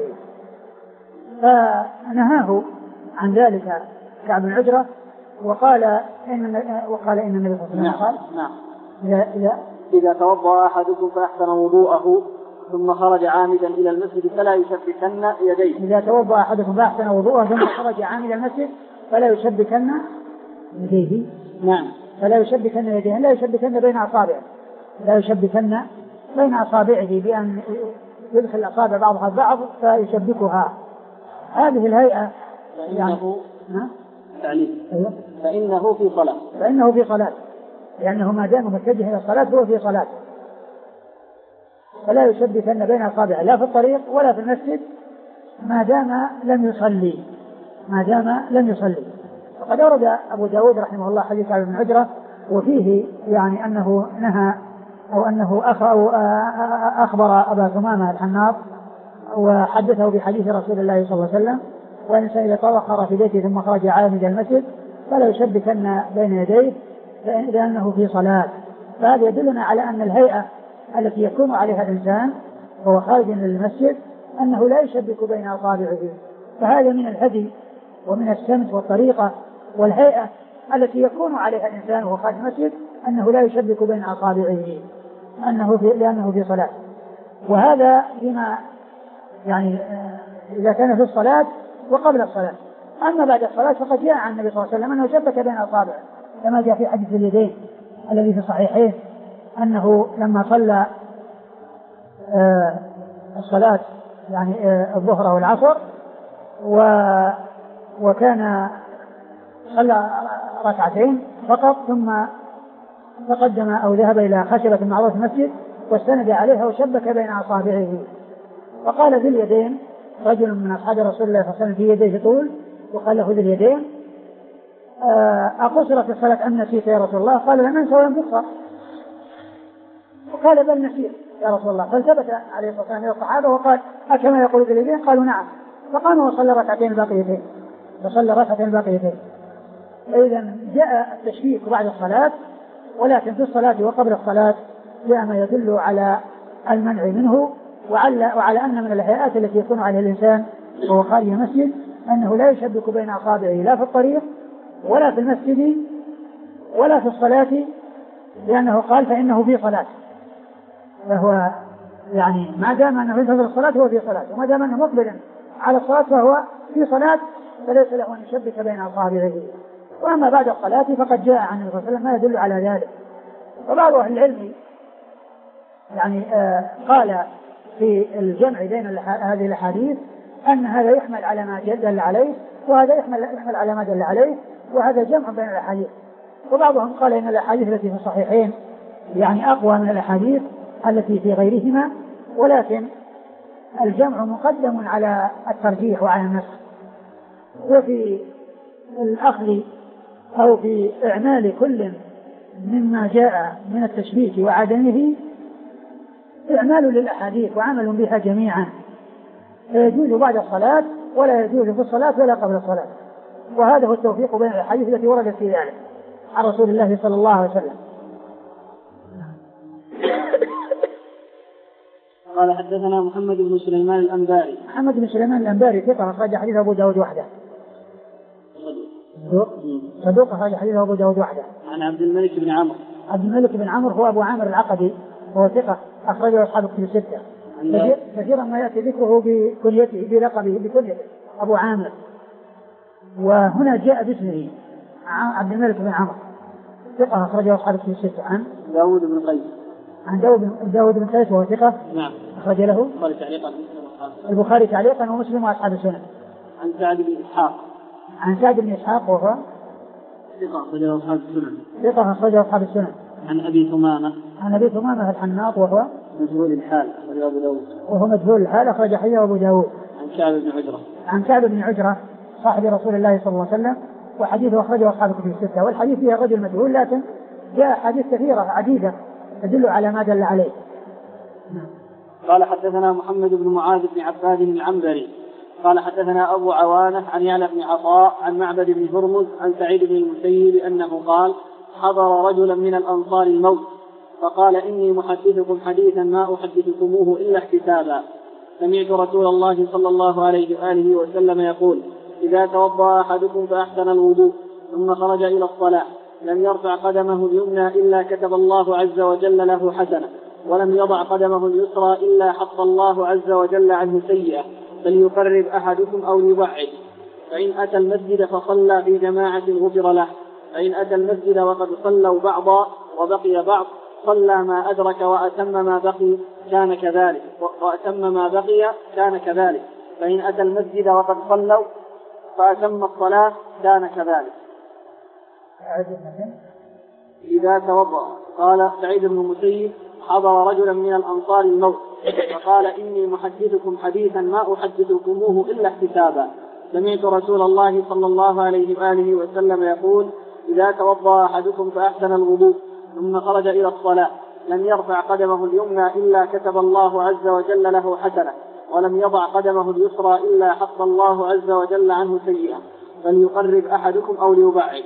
فنهاه عن ذلك كعب بن عجرة وقال إن وقال إن النبي صلى الله عليه وسلم قال: نعم. إذا, إذا, إذا توضأ أحدكم فأحسن وضوءه ثم خرج عامدا إلى المسجد فلا يشبكن يديه. إذا توضأ أحدكم فأحسن وضوءه ثم خرج عامدا المسجد فلا يشبكن يديه. نعم. فلا يشبكن يديه، لا يشبكن بين أصابعه، لا يشبكن بين أصابعه بأن يدخل الأصابع بعضها البعض فيشبكها. هذه الهيئة يعني تعليم. أيوة. فإنه في صلاة فإنه في صلاة لأنه ما دام متجه إلى الصلاة هو في صلاة. فلا يشبكن بين أصابعه لا في الطريق ولا في المسجد ما دام لم يصلي ما دام لم يصلي. وقد أورد أبو داود رحمه الله حديث كعب بن عجرة وفيه يعني أنه نهى أو أنه أخبر أبا ثمامة الحناط وحدثه بحديث رسول الله صلى الله عليه وسلم: وإنسان إذا توخر في بيته ثم خرج عامدا المسجد فلا يشبكن بين يديه لأنه في صلاة. فهذا يدلنا على أن الهيئة التي يكون عليها الإنسان وهو خارج من المسجد أنه لا يشبك بين أصابعه. فهذا من الهدي ومن السمت والطريقة والهيئة التي يكون عليها الإنسان وهو خارج المسجد أنه لا يشبك بين أصابعه أنه في لأنه في صلاة. وهذا فيما يعني إذا كان في الصلاة وقبل الصلاة. أما بعد الصلاة فقد جاء عن النبي صلى الله عليه وسلم أنه شبك بين أصابعه كما جاء في حديث اليدين الذي في صحيحه أنه لما صلى آه الصلاة يعني آه الظهر والعصر و وكان صلى ركعتين فقط ثم تقدم أو ذهب إلى خشبة معروف المسجد واستند عليها وشبك بين أصابعه. وقال ذي اليدين رجل من أصحاب رسول الله صلى الله عليه وسلم في يديه طول وقال له ذي اليدين: أقصرت الصلاة أم نسيت يا رسول الله؟ قال: لم ننسى ولم تقصر. وقال: بل نسيت يا رسول الله. فالتفت عليه الصلاة والسلام إلى الصحابة وقال: أكما يقول ذي اليدين؟ قالوا: نعم. فقام وصلى ركعتين الباقيتين وصلى ركعتين الباقيتين. إذا جاء التشبيك بعد الصلاة، ولكن في الصلاة وقبل الصلاة جاء ما يدل على المنع منه وعلى, وعلى أن من الهيئات التي يكون عليها الإنسان وهو خارج المسجد أنه لا يشبك بين أصابعه لا في الطريق ولا في المسجد ولا في الصلاة، لأنه قال: فإنه في صلاة. فهو يعني ما دام أنه ينتظر الصلاة هو في صلاة، وما دام أنه مقبل على الصلاة فهو في صلاة فليس له أن يشبك بين أصابعه. وأما بعد الصلاة فقد جاء عن النبي صلى الله عليه وسلم ما يدل على ذلك. وبعض أهل العلم يعني آه قال في الجمع بين هذه الأحاديث أن هذا يحمل على ما دل عليه وهذا يحمل, يحمل على ما دل عليه، وهذا جمع بين الأحاديث. وبعضهم قال إن الأحاديث التي في الصحيحين يعني أقوى من الأحاديث التي في غيرهما، ولكن الجمع مقدم على الترجيح وعلى النسخ. وفي الأخذ أو في إعمال كل مما جاء من التشبيك وعدمه إعمال للأحاديث وعمل بها جميعا، يجوز بعد الصلاة ولا يجوز في الصلاة ولا قبل الصلاة. وهذا هو التوفيق بين الأحاديث التي وردت في ذلك عن رسول الله صلى الله عليه وسلم. قال حدثنا محمد بن سليمان الأنباري. محمد بن سليمان الأنباري ثقة أخرج حديث أبو داود وحده. صدوق صدوق أخرج حديث أبو داود وحده. عن عبد الملك بن عمرو. عبد الملك بن عمرو هو أبو عامر العقدي وهو ثقة أخرجه أصحاب الكتب الستة. كثيرا ما يأتي ذكره بكنيته بلقبه بكنيته أبو عامر، وهنا جاء باسمه عبد الملك بن عمرو ثقة أخرجه أصحاب الكتب الستة. عن داود بن قيس. عن داود داود بن قيس وهو ثقة. نعم. أخرج له البخاري تعليقا البخاري تعليقا ومسلم وأصحاب السنن. عن سعد بن إسحاق. عن سعد بن إسحاق وهو ثقة أخرجه أصحاب السنن. ثقة أخرجه أصحاب السنن. عن أبي ثمامة. عن أبي ثمامة الحناط وهو مجهول الحال أخرجه أبو داود. وهو مجهول الحال أخرج حديثه أبو داود. عن كعب بن عجرة. عن كعب بن عجرة صاحب رسول الله صلى الله عليه وسلم، وحديثه أخرجه أصحاب الكتب الستة. والحديث فيه رجل مجهول، لكن جاء حديث كثيرة عديدة تدل على ما دل عليه. قال حدثنا محمد بن معاذ بن عباد العنبري قال حدثنا أبو عوانة عن يعلى بن عطاء عن معبد بن هرمز عن سعيد بن المسيب أنه قال حضر رجلا من الأنصار الموت فقال إني محدثكم حديثا ما أحدثكموه إلا احتسابا. سمعت رسول الله صلى الله عليه وآله وسلم يقول إذا توضأ أحدكم فأحسن الوضوء ثم خرج إلى الصلاة لم يرفع قدمه اليمنى إلا كتب الله عز وجل له حسنة، ولم يضع قدمه اليسرى إلا حط الله عز وجل عنه سيئة، فليقرب أحدكم أو ليبعد. فإن أتى المسجد فصلى في جماعة غفر له، فإن أتى المسجد وقد صلوا بعضا وبقي بعض صلى ما أدرك وأتم ما بقي كان كذلك وأتم ما بقي كان كذلك فإن أتى المسجد وقد صلوا فأتم الصلاة كان كذلك. إذا توضأ. قال سعيد بن المسيب حضر رجلا من الأنصار الموت فقال إني محدثكم حديثا ما أحدثكموه إلا احتسابا. سمعت رسول الله صلى الله عليه وآله وسلم يقول إذا توضأ أحدكم فأحسن الوضوء ثم خرج إلى الصلاة لم يرفع قدمه اليمنى إلا كتب الله عز وجل له حسنة، ولم يضع قدمه اليسرى إلا حط الله عز وجل عنه سيئة، فليقرب أحدكم أو ليبعد.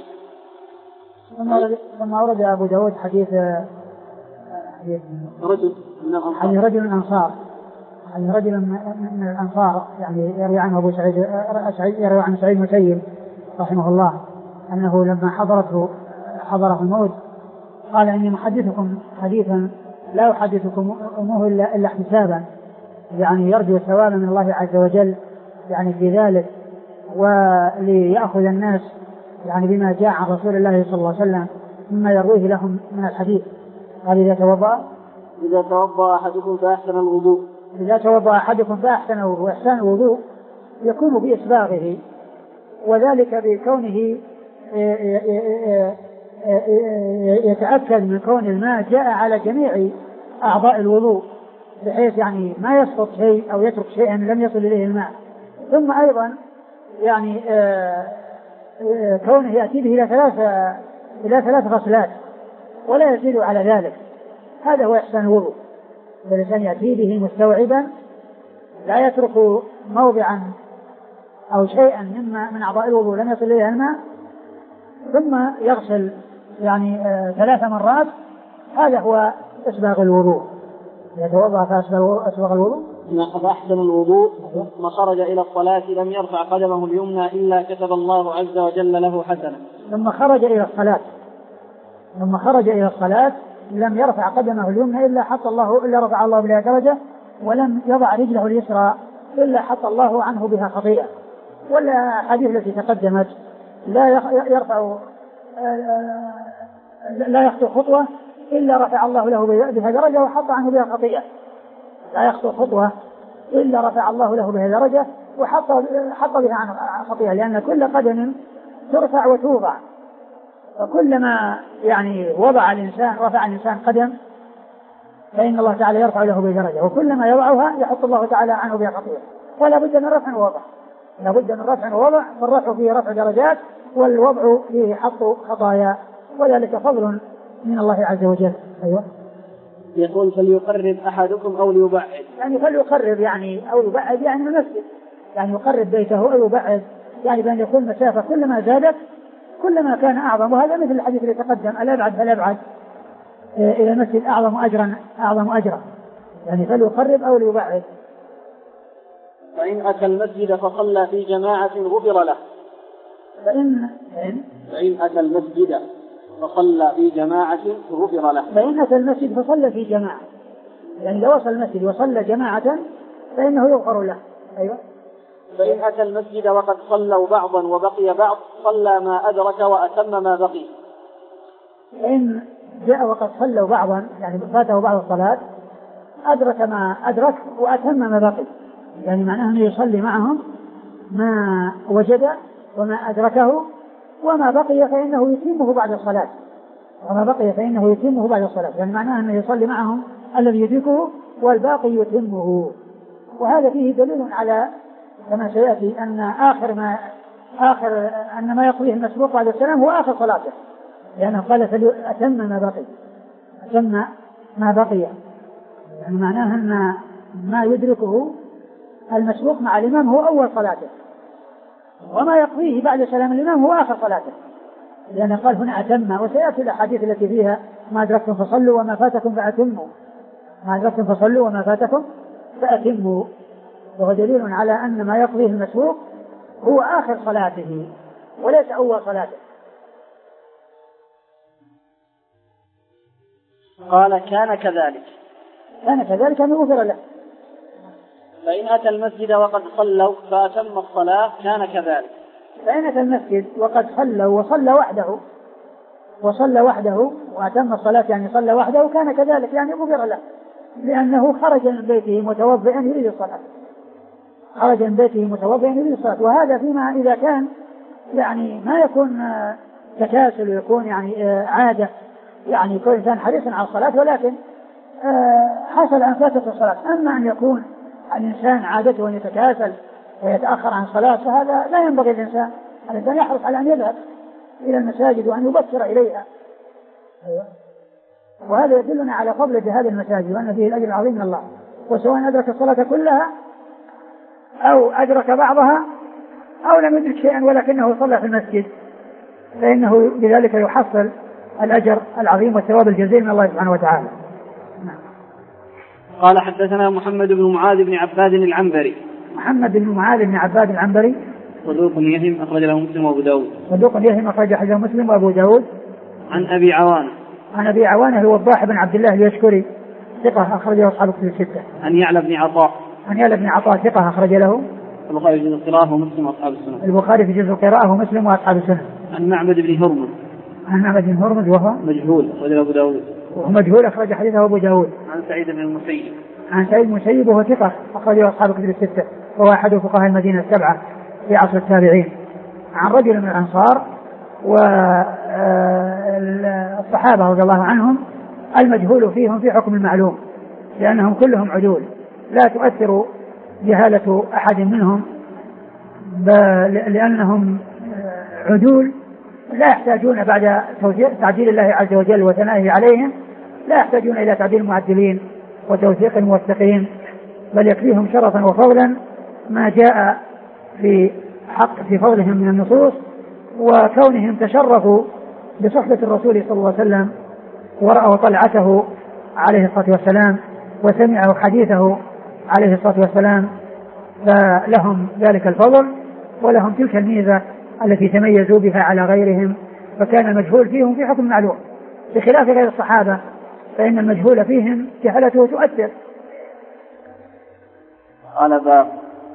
ثم ورد أبو داود حديث حديث رجل من الأنصار حديث رجل من الأنصار حديث رجل من الأنصار يعني يروي عنه أبو سعيد يروي عن سعيد المسيب رحمه الله أنه لما حضرته حضره الموت قال إني محدثكم حديثا لا أحدثكم أمه إلا, إلا احتسابا، يعني يرجو ثوابا من الله عز وجل يعني في ذلك، وليأخذ الناس يعني بما جاء عن رسول الله صلى الله عليه وسلم مما يرويه لهم من الحديث. قال إذا توضأ إذا توضأ أحدكم فأحسن الوضوء إذا توضأ أحدكم فأحسن الوضوء. إحسان الوضوء يكون بإسباغه، وذلك بكونه يتأكد من كون الماء جاء على جميع أعضاء الوضوء بحيث يعني ما يسقط شيء أو يترك شيئا لم يصل إليه الماء. ثم أيضا يعني كونه يأتي به إلى ثلاث إلى ثلاث غسلات ولا يزيد على ذلك، هذا هو إحسان الوضوء. فالإنسان يأتي به مستوعبا لا يترك موضعا أو شيئا مما من أعضاء الوضوء لم يصل إليه الماء، ثم يغسل يعني آه ثلاث مرات، هذا هو إسباغ الوضوء. يتوضأ فأسبغ الوضوء فأحسن الوضوء ثم خرج إلى الصلاة لم يرفع قدمه اليمنى إلا كتب الله عز وجل له حسنة. ثم خرج إلى الصلاة ثم خرج إلى الصلاة لم يرفع قدمه اليمنى إلا حط الله إلا رفع الله بها درجة، ولم يضع رجله اليسرى إلا حط الله عنه بها خطيئة. ولا حديث التي تقدمت لا يرفع لا يخطو خطوة إلا رفع الله له بها درجة وحط عنه بها خطيئة. لا يخطو خطوة إلا رفع الله له بها درجة وحط حط بها عن خطيئة، لأن كل قدم ترفع وتوضع، فكلما يعني وضع الإنسان رفع الإنسان قدم فإن الله تعالى يرفع له بها درجة، وكلما يضعها يحط الله تعالى عنه بها خطيئة، فلا بد من رفع ووضع، لا بد من رفع ووضع، فالرفع فيه رفع درجات والوضع فيه حط خطايا، وذلك فضل من الله عز وجل. أيوة. يقول فليقرب أحدكم أو ليبعد، يعني فليقرب يعني أو يبعد يعني من المسجد، يعني يقرب بيته أو يبعد، يعني بأن يكون مسافة كلما زادت كلما كان أعظم، وهذا مثل الحديث اللي تقدم الأبعد فالأبعد إلى المسجد أعظم أجرا أعظم أجرا، يعني فليقرب أو ليبعد. فإن أتى المسجد فصلى في جماعة غفر له. فإن فإن أتى المسجد فصلى في جماعة غفر له. فإن أتى المسجد فصلى في جماعة، يعني لو وصل المسجد وصلى جماعة فإنه يغفر له. أيوة. فإن أتى المسجد وقد صلوا بعضا وبقي بعض صلى ما أدرك وأتم ما بقي. فإن جاء وقد صلوا بعضا يعني فاته بعض الصلاة أدرك ما أدرك وأتم ما بقي، يعني معناه أنه يصلي معهم ما وجد وما أدركه، وما بقي فإنه يتمه بعد الصلاة، وما بقي فإنه يتمه بعد الصلاة، يعني معناه أنه يصلي معهم الذي يدركه والباقي يتمه. وهذا فيه دليل على كما سيأتي أن آخر ما آخر أن ما يقضيه المسبوق بعد السلام هو آخر صلاته، لأنه قال أتم ما بقي أتم ما بقي، يعني معناه أن ما يدركه المسبوق مع الإمام هو أول صلاته، وما يقضيه بعد سلام الإمام هو آخر صلاته، لأنه قال هنا أتم. وسيأتي الأحاديث التي فيها ما أدركتم فصلوا وما فاتكم فأتموا، ما أدركتم فصلوا وما فاتكم فأتموا، وهو دليل على أن ما يقضيه المسبوق هو آخر صلاته وليس أول صلاته. قال كان كذلك كان كذلك أن يغفر له. فإن أتى المسجد وقد صلوا فأتم الصلاة كان كذلك. فإن أتى المسجد وقد صلوا وصلى وحده وصلى وحده وأتم الصلاة يعني صلى وحده كان كذلك يعني غفر له، لأنه خرج من بيته متوضئا يريد الصلاة، خرج من بيته متوضئا يريد الصلاة. وهذا فيما إذا كان يعني ما يكون تكاسل ويكون يعني عادة، يعني يكون إنسان حريصا على الصلاة ولكن حصل أن فاتت الصلاة. أما أن يكون الإنسان عادته أن يتكاسل ويتأخر عن الصلاة فهذا لا ينبغي الإنسان، الإنسان يحرص على أن يذهب إلى المساجد وأن يبكر إليها. وهذا يدلنا على فضل جهاد المساجد وأن فيه الأجر العظيم من الله، وسواء أدرك الصلاة كلها أو أدرك بعضها أو لم يدرك شيئا ولكنه صلى في المسجد فإنه بذلك يحصل الأجر العظيم والثواب الجزيل من الله سبحانه وتعالى. قال حدثنا محمد بن معاذ بن عباد العنبري. محمد بن معاذ بن عباد العنبري صدوق يهم أخرج له مسلم وأبو داود. صدوق يهم أخرج له مسلم وأبو داود. عن أبي عوانة. عن أبي عوانة هو الضاحي بن عبد الله اليشكري ثقة أخرجه أصحاب الكتب الستة. عن يعلى بن عطاء. عن يعلى بن عطاء ثقة أخرج له البخاري في جزء القراءة ومسلم وأصحاب السنن. البخاري في جزء القراءة ومسلم وأصحاب السنن. عن معبد بن هرمز. عن معبد بن هرمز وهو مجهول أخرجه أبو داود. وهو مجهول أخرج حديثه أبو داود. عن سعيد بن المسيب. عن سعيد بن المسيب وهو ثقة أخرجه أصحاب الكتب الستة وهو أحد فقهاء المدينة السبعة في عصر التابعين. عن رجل من الأنصار والصحابة رضي الله عنهم المجهول فيهم في حكم المعلوم، لأنهم كلهم عدول لا تؤثر جهالة أحد منهم، لأنهم عدول لا يحتاجون بعد تعديل الله عز وجل وثنائه عليهم لا يحتاجون إلى تعديل المعدلين وتوثيق الموثقين، بل يكفيهم شرفا وفضلا ما جاء في حق في فضلهم من النصوص وكونهم تشرفوا بصحبة الرسول صلى الله عليه وسلم ورأوا طلعته عليه الصلاة والسلام وسمعوا حديثه عليه الصلاة والسلام، فلهم ذلك الفضل ولهم تلك الميزة التي تميزوا بها على غيرهم، فكان المجهول فيهم في حكم معلوم بخلاف غير الصحابة فإن المجهول فيهم جهلته تؤثر. قال باب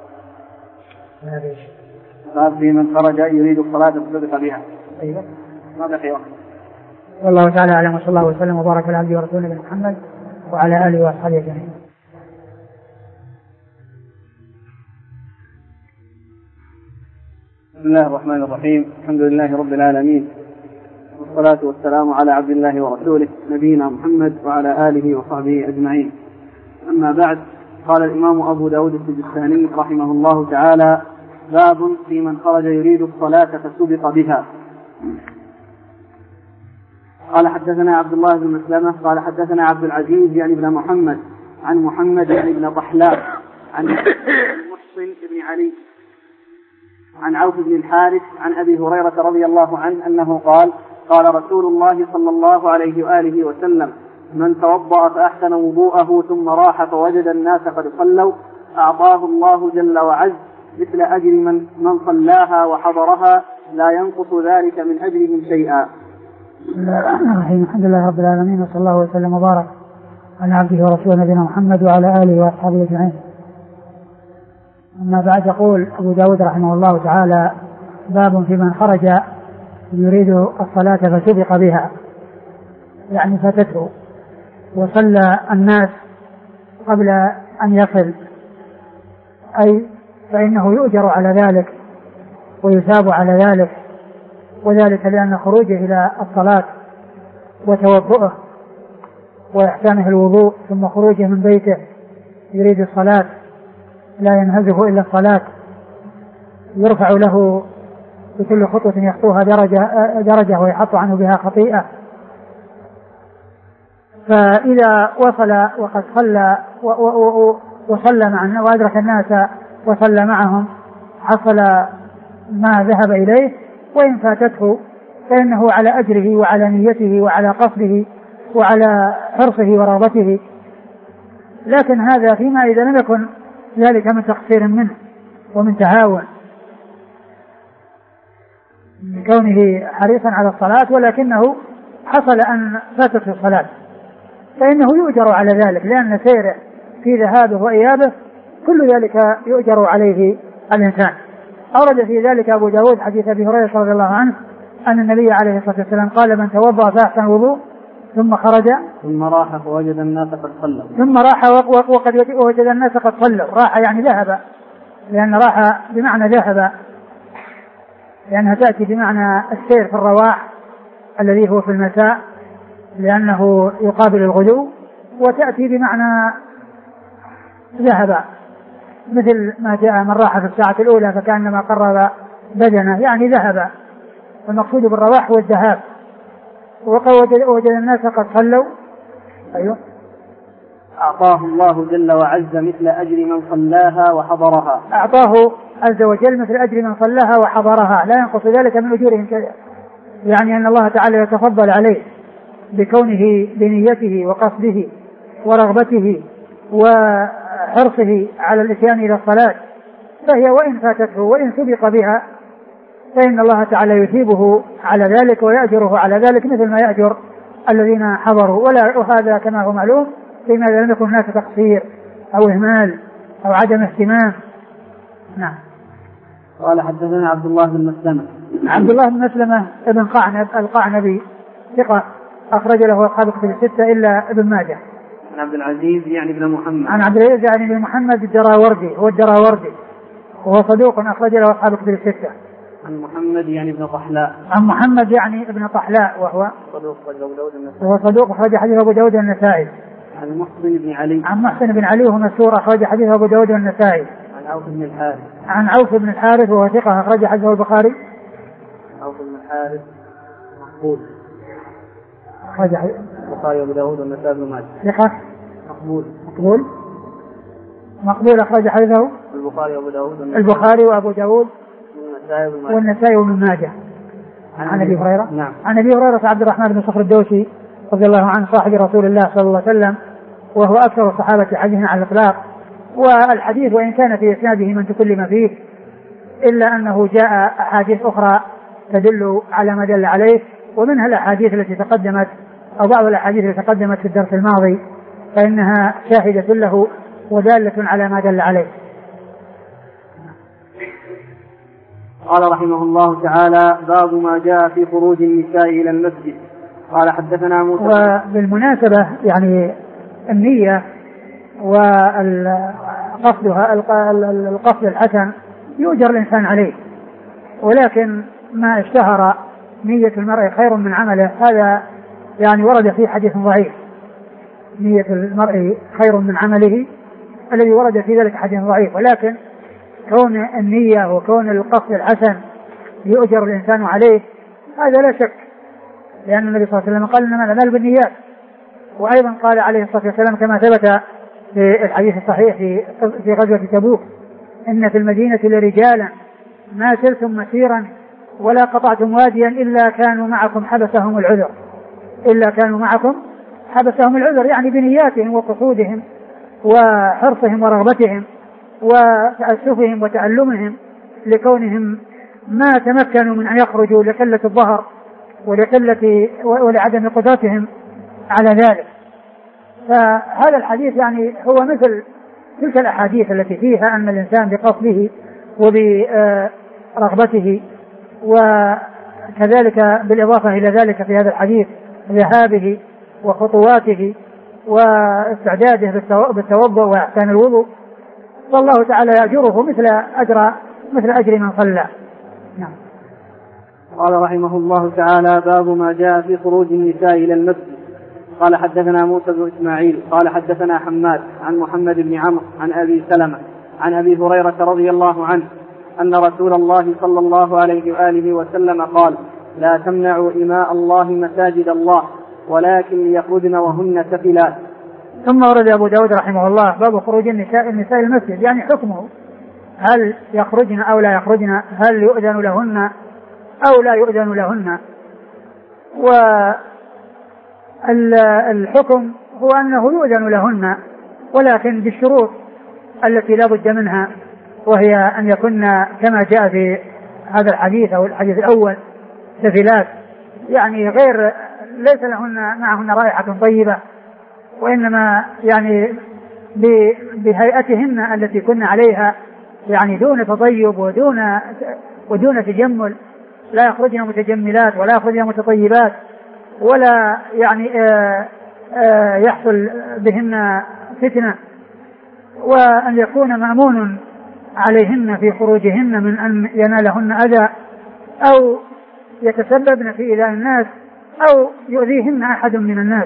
باب في من خرج يريد الصلاة فصدق بها. أيوة. ما بقي وقت. والله تعالى أعلم وصلى الله وسلم وبارك على عبده ورسوله محمد وعلى آله وأصحابه أجمعين. بسم الله الرحمن الرحيم. الحمد لله رب العالمين، والصلاة والسلام على عبد الله ورسوله نبينا محمد وعلى آله وصحبه أجمعين. أما بعد، قال الإمام أبو داود السجستاني رحمه الله تعالى: باب في من خرج يريد الصلاة فسبق بها. قال حدثنا عبد الله بن مسلمة قال حدثنا عبد العزيز يعني ابن محمد عن محمد يعني ابن طحلاء عن محصن بن علي عن عوف بن الحارث عن أبي هريرة رضي الله عنه أنه قال: قال رسول الله صلى الله عليه وآله وسلم: من توضأ فأحسن وضوءه ثم راح فوجد الناس قد صلوا أعطاه الله جل وعز مثل أجر من, من صلاها وحضرها لا ينقص ذلك من أجرهم شيئا. بسم الله الرحمن الرحيم. الحمد لله رب العالمين، وصلى الله وسلم وبارك على عبده ورسوله نبينا محمد وعلى آله وأصحابه أجمعين. أما بعد، يقول أبو داود رحمه الله تعالى: باب في من خرج يريد الصلاة فسبق بها، يعني فاتته وصلى الناس قبل أن يصل، أي فإنه يؤجر على ذلك ويثاب على ذلك، وذلك لأن خروجه إلى الصلاة وتوضؤه وإحسانه الوضوء ثم خروجه من بيته يريد الصلاة لا ينهزه إلا الصلاة يرفع له بكل خطوة يخطوها درجة, درجة ويحط عنه بها خطيئة. فإذا وصل وقد صلى وصلى مع وأدرك الناس وصلى معهم حصل ما ذهب إليه، وإن فاتته فإنه على أجره وعلى نيته وعلى قصده وعلى حرصه ورغبته، لكن هذا فيما إذا لم يكن ذلك من تقصير منه ومن تهاون من كونه حريصا على الصلاة، ولكنه حصل أن فاتت الصلاة فإنه يؤجر على ذلك، لأن سيره في ذهابه وإيابه كل ذلك يؤجر عليه الإنسان. أورد في ذلك أبو داود حديث أبي هريرة رضي الله عنه أن النبي عليه الصلاة والسلام قال: من توضأ فأحسن الوضوء ثم خرج ثم راح فوجد الناس قد صلوا ثم راح وقد وجد الناس قد صلوا. راح يعني ذهب، لأن راح بمعنى ذهب، لأنها تأتي بمعنى السير في الرواح الذي هو في المساء لأنه يقابل الغدو، وتأتي بمعنى ذهب مثل ما جاء من راح في الساعة الأولى فكأنما قرب بدنه، يعني ذهب. المقصود بالرواح والذهاب. وقد وجد الناس قد صلوا. أيوه. أعطاه الله جل وعز مثل أجر من صلاها وحضرها. أعطاه عز وجل مثل أجر من صلاها وحضرها لا ينقص ذلك من أجورهم شيئا، يعني أن الله تعالى يتفضل عليه بكونه بنيته وقصده ورغبته وحرصه على الاتيان إلى الصلاة، فهي وإن فاتته وإن سبق بها فإن الله تعالى يثيبه على ذلك ويأجره على ذلك مثل ما يأجر الذين حضروا. ولا وهذا كما هو معلوم فيما لم يكن هناك تقصير أو إهمال أو عدم اهتمام. نعم. قال حدثنا عبد الله بن مسلمة عبد الله بن مسلمة ابن قعنب القعنبي ثقة أخرج له أصحاب الكتب الستة إلا ابن ماجه. عن عبد العزيز يعني ابن محمد عن عبد العزيز يعني ابن محمد الدراوردي هو الدراوردي وهو صدوق أخرج له أصحاب الكتب الستة. عن محمد يعني ابن طحلاء عن محمد يعني ابن طحلاء وهو صدوق أبو داود النسائي وهو صدوق أخرج حديث أبو داود النسائي. عن محسن بن علي عن محسن بن علي وهو مسور أخرج حديث أبو داود النسائي. عن عوف بن الحارث عن عوف بن الحارث وهو ثقة أخرج حديثه البخاري. عوف بن الحارث مقبول أخرج البخاري وأبو داود والنسائي بن ماجه. ثقة مقبول مقبول مقبول أخرج حديثه البخاري وأبو داود البخاري وأبو داود والنسائي وابن ماجه. عن أبي هريرة نعم. عن أبي هريرة عبد الرحمن بن صخر الدوسي رضي الله عنه صاحب رسول الله صلى الله عليه وسلم، وهو أكثر الصحابة حديثا على الإطلاق. والحديث وإن كان في إسناده من تكلم فيه إلا أنه جاء أحاديث أخرى تدل على ما دل عليه، ومنها الأحاديث التي تقدمت أو بعض الأحاديث التي تقدمت في الدرس الماضي فإنها شاهدة له ودالة على ما دل عليه. قال رحمه الله تعالى: باب ما جاء في خروج النساء إلى المسجد. قال حدثنا موسى. وبالمناسبة يعني النية وقصدها القصد الحسن يؤجر الإنسان عليه، ولكن ما اشتهر نية المرء خير من عمله هذا يعني ورد في حديث ضعيف. نية المرء خير من عمله الذي ورد في ذلك حديث ضعيف، ولكن كون النية وكون القصد الحسن يؤجر الإنسان عليه هذا لا شك، لأن النبي صلى الله عليه وسلم قال إنما الأعمال بالنيات. وأيضا قال عليه الصلاة والسلام كما ثبت في الحديث الصحيح في في غزوة تبوك: إن في المدينة لرجالا ما سرتم مسيرا ولا قطعتم واديا إلا كانوا معكم حبسهم العذر إلا كانوا معكم حبسهم العذر، يعني بنياتهم وقصودهم وحرصهم ورغبتهم وتأسفهم وتألمهم لكونهم ما تمكنوا من أن يخرجوا لقلة الظهر ولقلة ولعدم قدرتهم على ذلك. فهذا الحديث يعني هو مثل تلك الأحاديث التي فيها أن الإنسان بقصده وبرغبته، وكذلك بالإضافة إلى ذلك في هذا الحديث ذهابه وخطواته واستعداده بالتوضؤ وإحسان الوضوء، فالله تعالى يأجره مثل أجر مثل أجر من صلى. نعم. قال رحمه الله تعالى: باب ما جاء في خروج النساء إلى المسجد. قال حدثنا موسى بن إسماعيل قال حدثنا حماد عن محمد بن عمرو عن أبي سلمة عن أبي هريرة رضي الله عنه أن رسول الله صلى الله عليه وآله وسلم قال: لا تمنعوا إماء الله مساجد الله ولكن ليخرجن وهن سفلات. ثم ورد أبو داود رحمه الله باب خروج النساء النساء المسجد، يعني حكمه هل يخرجن أو لا يخرجن، هل يؤذن لهن أو لا يؤذن لهن. والحكم هو أنه يؤذن لهن ولكن بالشروط التي لا بد منها، وهي أن يكن كما جاء في هذا الحديث أو الحديث الأول سفلات، يعني غير ليس لهن معهن رائحة طيبة، وإنما يعني بهيئتهن التي كن عليها، يعني دون تطيب ودون ودون تجمل، لا يخرجن متجملات ولا يخرجن متطيبات، ولا يعني آآ آآ يحصل بهن فتنة، وأن يكون مأمون عليهن في خروجهن من أن ينالهن أذى أو يتسببن في إيذاء الناس أو يؤذيهن أحد من الناس.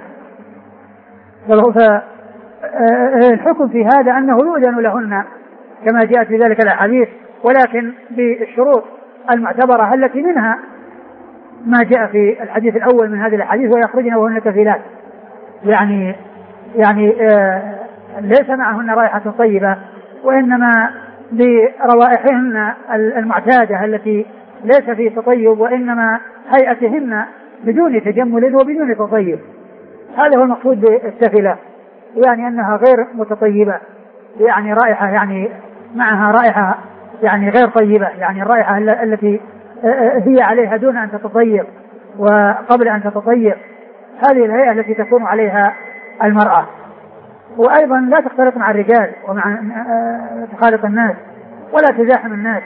فالحكم في هذا أنه يؤذن لهن كما جاءت في ذلك الأحاديث، ولكن بالشروط المعتبرة التي منها ما جاء في الحديث الأول من هذه الأحاديث: ويخرجن وهن سفلات، يعني يعني آه ليس معهن رائحة طيبة، وإنما بروائحهن المعتادة التي ليس في تطيب، وإنما هيئتهن بدون تجمل وبدون تطيب. هذا هو المقصود بالسفلة، يعني أنها غير متطيبة، يعني رائحة يعني معها رائحة يعني غير طيبة، يعني الرائحة التي هي عليها دون أن تتطيب وقبل أن تتطيب، هذه الهيئة التي تكون عليها المرأة. وأيضا لا تختلط مع الرجال ومع تخالط الناس ولا تزاحم الناس،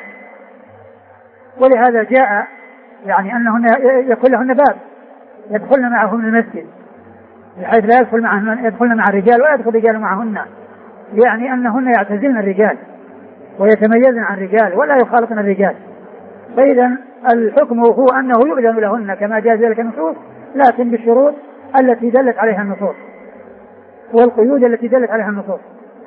ولهذا جاء يعني أنهن يكون لهن باب يدخلن معهم المسجد، بحيث لا يدخل معهن يدخلن مع الرجال ولا يدخل الرجال معهن، يعني أنهن يعتزلن الرجال ويتميزن عن الرجال ولا يخالطن الرجال. فإذا الحكم هو أنه يؤذن لهن كما جاء ذلك النصوص، لكن بالشروط التي دلت عليها النصوص والقيود التي دلت عليها النصوص.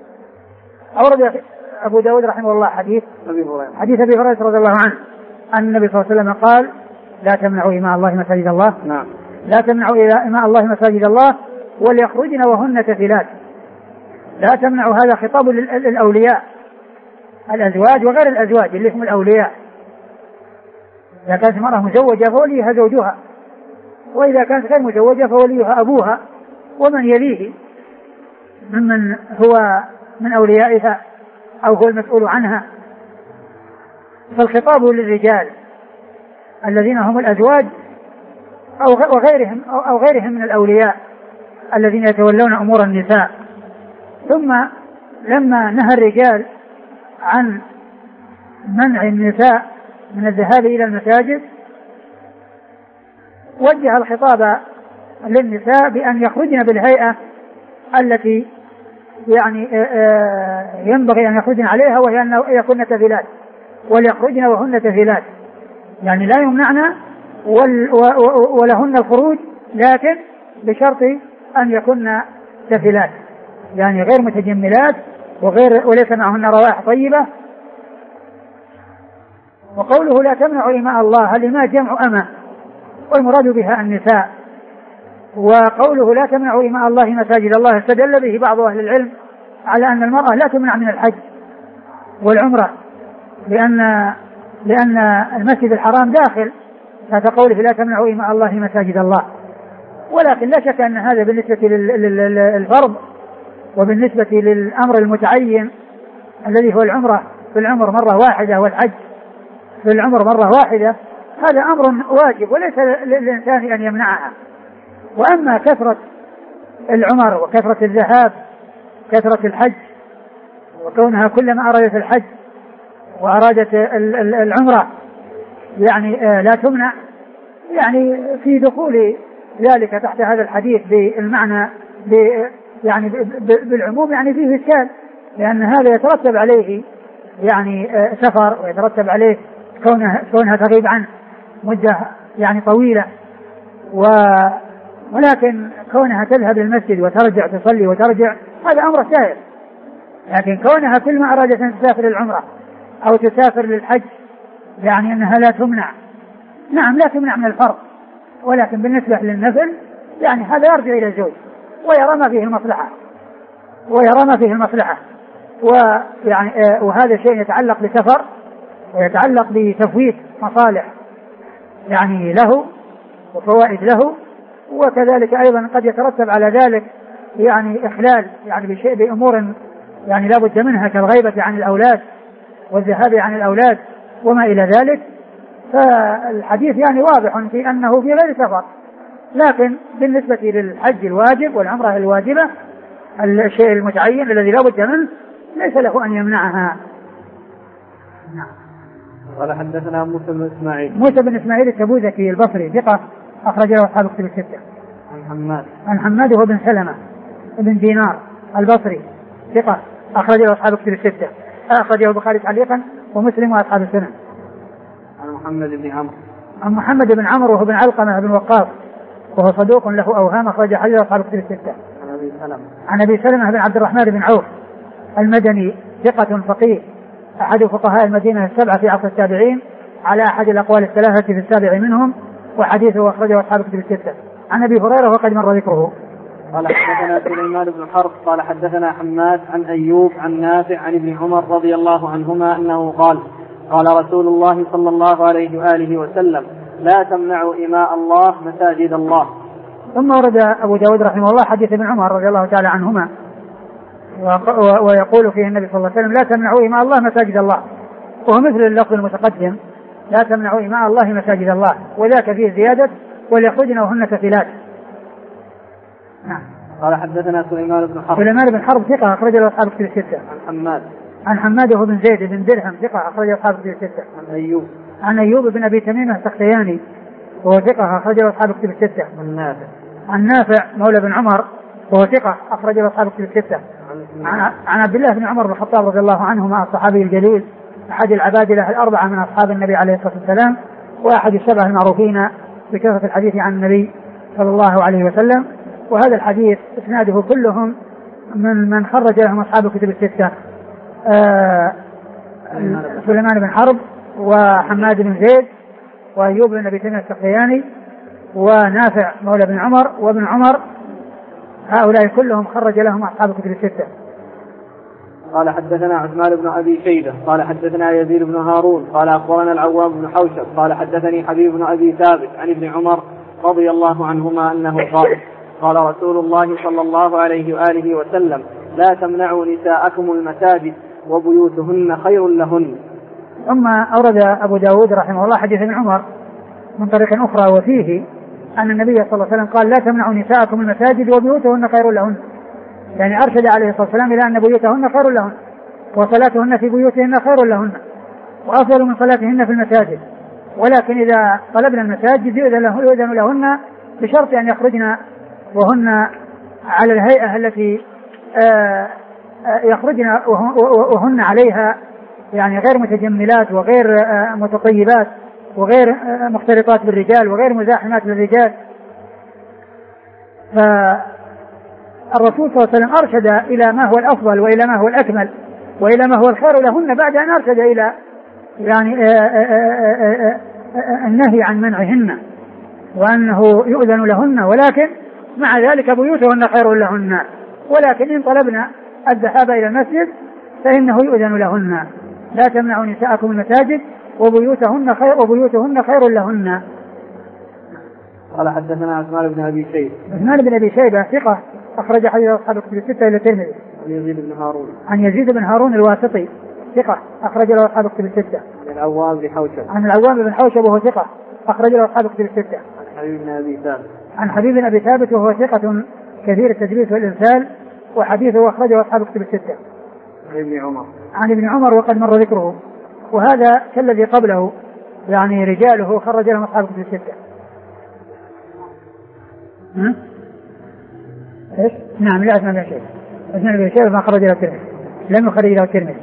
أورد أبو داود رحمه الله حديث حديث أبي هريرة رضي الله عنه أن النبي صلى الله عليه وسلم قال: لا تمنعوا إماء الله مساجد الله. نعم. لا تمنعوا إماء الله مساجد الله وليخرجن وهن سفلات. لا تمنعوا، هذا خطاب للأولياء، الأزواج وغير الأزواج اللي هم الأولياء. إذا كانت المرأة مزوجة فوليها زوجها، وإذا كانت غير مزوجة فوليها أبوها ومن يليه ممن هو من أوليائها أو هو المسؤول عنها. فالخطاب للرجال الذين هم الأزواج أو وغيرهم أو غيرهم من الأولياء الذين يتولون أمور النساء. ثم لما نهى الرجال عن منع النساء من الذهاب إلى المساجد وجه الخطاب للنساء بأن يخرجن بالهيئة التي يعني ينبغي أن يخرجن عليها، وهي أن يكون سفلات، وليخرجن وهن سفلات، يعني لا يمنعن ولهن الخروج، لكن بشرط أن يكن سافلات، يعني غير متجملات وغير وليس معهن روائح طيبة. وقوله لا تمنعوا إماء الله، الإماء جمع أمة والمراد بها النساء. وقوله لا تمنعوا إماء الله مساجد الله استدل به بعض أهل العلم على أن المرأة لا تمنع من الحج والعمرة، لأن لأن المسجد الحرام داخل تحت قوله لا تمنعوا إماء الله مساجد الله. ولكن لا شك أن هذا بالنسبة للفرض وبالنسبة للأمر المتعين الذي هو العمرة في العمر مرة واحدة والحج في العمر مرة واحدة، هذا أمر واجب وليس للإنسان أن يمنعها. وأما كثرة العمر وكثرة الذهاب كثرة الحج وكونها كلما أرادت الحج وأرادت العمرة يعني لا تمنع، يعني في دخول ذلك تحت هذا الحديث بالمعنى يعني بالعموم يعني فيه إشكال، لأن هذا يترتب عليه يعني سفر ويترتب عليه كونها, كونها تغيب عنه مدة يعني طويلة، ولكن كونها تذهب للمسجد وترجع تصلي وترجع هذا أمر سائر. لكن كونها كل ما أرادت أن تسافر للعمرة أو تسافر للحج يعني أنها لا تمنع، نعم لا تمنع من الفرض، ولكن بالنسبة للنفل يعني هذا يرجع إلى الزوج ويرى ما فيه المصلحة ويرى ما فيه المصلحة ويعني وهذا شيء يتعلق بسفر ويتعلق بتفويت مصالح يعني له وفوائد له، وكذلك أيضا قد يترتب على ذلك يعني إخلال يعني بشيء بأمور يعني لا بد منها كالغيبة عن الأولاد والذهاب عن الأولاد وما إلى ذلك. فالحديث يعني واضح في أنه في غير سفر، لكن بالنسبة للحج الواجب والعمرة الواجبة الشيء المتعين الذي لا بد منه ليس له أن يمنعها. نعم. قال حدثنا موسى بن إسماعيل موسى بن إسماعيل التبوذكي البصري ثقة أخرج له أصحاب الكتب الستة. عن حماد عن حماد هو بن سلمة بن دينار البصري ثقة أخرج له أصحاب الكتب الستة، أخرجه البخاري تعليقا ومسلم وأصحاب السنن. عن محمد بن عمرو عن محمد بن عمرو وهو بن علقمة بن وقاص وهو صدوق له أوهام أخرج حديث أصحاب الكتب الستة. عن أبي سلمة عن أبي سلمة بن عبد الرحمن بن عوف المدني ثقة فقيه أحد فقهاء المدينة السبعة في عصر التابعين على أحد الأقوال الثلاثة في السابع منهم، وحديثه أخرجه أصحاب الكتب الستة. عن أبي هريرة وقد مر ذكره. قال حدثنا سليمان بن حرب قال حدثنا حماد عن أيوب عن نافع عن ابن عمر رضي الله عنهما أنه قال قال رسول الله صلى الله عليه وآله وسلم لا تمنعوا إماء الله مساجد الله. ثم ورد أبو داود رحمه الله حديث ابن عمر رضي الله تعالى عنهما ويقول فيه النبي صلى الله عليه وسلم لا تمنعوا إماء الله مساجد الله، وهو مثل اللفظ المتقدم لا تمنعوا إماء الله مساجد الله، وذاك فيه زيادة وليخرجن وهن كفلات. نعم. قال حدثنا سليمان بن حرب سليمان بن حرب ثقة أخرج له أصحاب الكتب الستة. عن حماد عن حماد بن زيد بن درهم ثقة أخرج له أصحاب الكتب الستة. عن أيوب عن أيوب بن أبي تميم السختياني وهو ثقة أخرج له أصحاب الكتب الستة. عن نافع عن نافع مولى بن عمر وهو ثقة أخرج له أصحاب الكتب الستة. عن, عن عبد الله بن عمر بن الخطاب رضي الله عنهما الصحابي الجليل أحد العبادلة الأربعة من أصحاب النبي عليه الصلاة والسلام وأحد السبعة المعروفين بكثرة الحديث عن النبي صلى الله عليه وسلم. وهذا الحديث اسناده كلهم من من خرج لهم أصحاب الكتب الستة آه سليمان بن حرب وحماد بن زيد وأيوب بن أبي تميم السختياني ونافع مولى بن عمر وابن عمر، هؤلاء كلهم خرج لهم أصحاب الكتب الستة. قال حدثنا عثمان بن أبي شيبة قال حدثنا يزيد بن هارون قال أخبرنا العوام بن حوشب قال حدثني حبيب بن أبي ثابت عن ابن عمر رضي الله عنهما أنه قال قال رسول الله صلى الله عليه وآله وسلم لا تمنعوا نساءكم المساجد وبيوتهن خير لهن. ثم أورد أبو داود رحمه الله حديث ابن عمر من طريق أخرى وفيه أن النبي صلى الله عليه وسلم قال لا تمنعوا نساءكم المساجد وبيوتهن خير لهن، يعني أرشد عليه الصلاة والسلام إلى أن بيوتهن خير لهن وصلاتهن في بيوتهن خير لهن وأفضل من صلاتهن في المساجد، ولكن إذا طلبنا المساجد يؤذن لهن بشرط أن يخرجن وهن على الهيئة التي يخرجن وهن عليها، يعني غير متجملات وغير متطيبات وغير مختلطات بالرجال وغير مزاحمات للرجال. فالرسول صلى الله عليه وسلم أرشد إلى ما هو الأفضل وإلى ما هو الأكمل وإلى ما هو الخير لهن بعد أن أرشد إلى يعني النهي عن منعهن وأنه يؤذن لهن، ولكن مع ذلك بيوتهن خير لهن، ولكن إن طلبنا الذهاب إلى المسجد فإنه يؤذن لهن. لا تمنعوا نساءكم المساجد وبيوتهن خير وبيوتهن خير لهن. قال حدثنا عثمان بن أبي شيبة. عثمان بن أبي شيبة ثقة أخرج حديث أصحاب الكتب الستة إلى الترمذي. عن يزيد بن هارون. عن يزيد بن هارون الواسطي ثقة أخرج له أصحاب الكتب الستة. عن العوام بن حوشب. عن العوام بن حوشب وهو ثقة أخرج له أصحاب الكتب الستة. عن حبيب بن أبي ثابت. عن حبيب بن أبي ثابت وهو ثقة كثير التدليس والإرسال وحديثه أخرجه أصحاب الكتب الستة. عن ابن عمر. عن ابن عمر وقد مر ذكره، وهذا كالذي قبله يعني رجاله خرج لهم أصحاب الكتب الستة. ها؟ إيش؟ نعم لا أسمع من شيء. أسمع من شيء ما خرج له الترمذي، لم يخرج له الترمذي.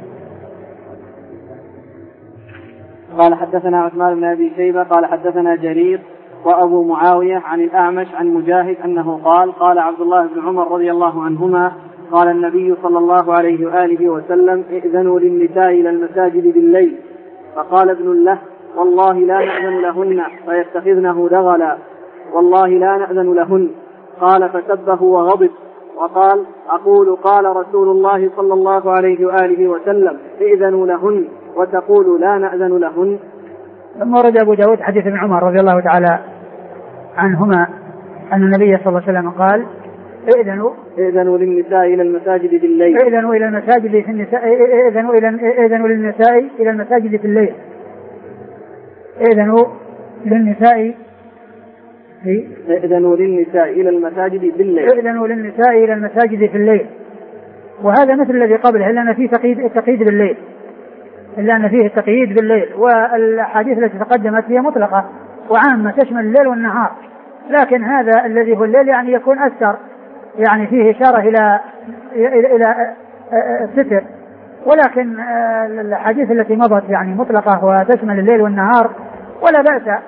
قال حدثنا عثمان بن أبي شيبة قال حدثنا جرير وأبو معاوية عن الأعمش عن مجاهد أنه قال قال عبد الله بن عمر رضي الله عنهما قال النبي صلى الله عليه وآله وسلم ائذنوا للنساء إلى المساجد بالليل، فقال ابن له والله لا نأذن لهن فيتخذنه دغلا، والله لا نأذن لهن. قال فسبه وغضب وقال أقول قال رسول الله صلى الله عليه وآله وسلم ائذنوا لهن وتقول لا نأذن لهن. ثم ورد أبو داود حديث ابن عمر رضي الله تعالى عنهما أن النبي صلى الله عليه وسلم قال ائذنوا ائذنوا للنساء إلى المساجد بالليل ائذنوا إلى المساجد في النساء ائذنوا إلى ائذنوا للنساء إلى المساجد في الليل ائذنوا للنساء ائذنوا للنساء إلى المساجد بالليل ائذنوا للنساء إلى المساجد في الليل. وهذا مثل الذي قبله إلا أن فيه تقييد التقييد بالليل إلا أن فيه التقييد بالليل والأحاديث التي تقدمت هي مطلقة وعامة تشمل الليل والنهار، لكن هذا الذي هو الليل يعني يكون أكثر يعني فيه إشارة إلى إلى إلى الستر، ولكن الأحاديث التي مضت يعني مطلقة وتشمل الليل والنهار، ولا بأس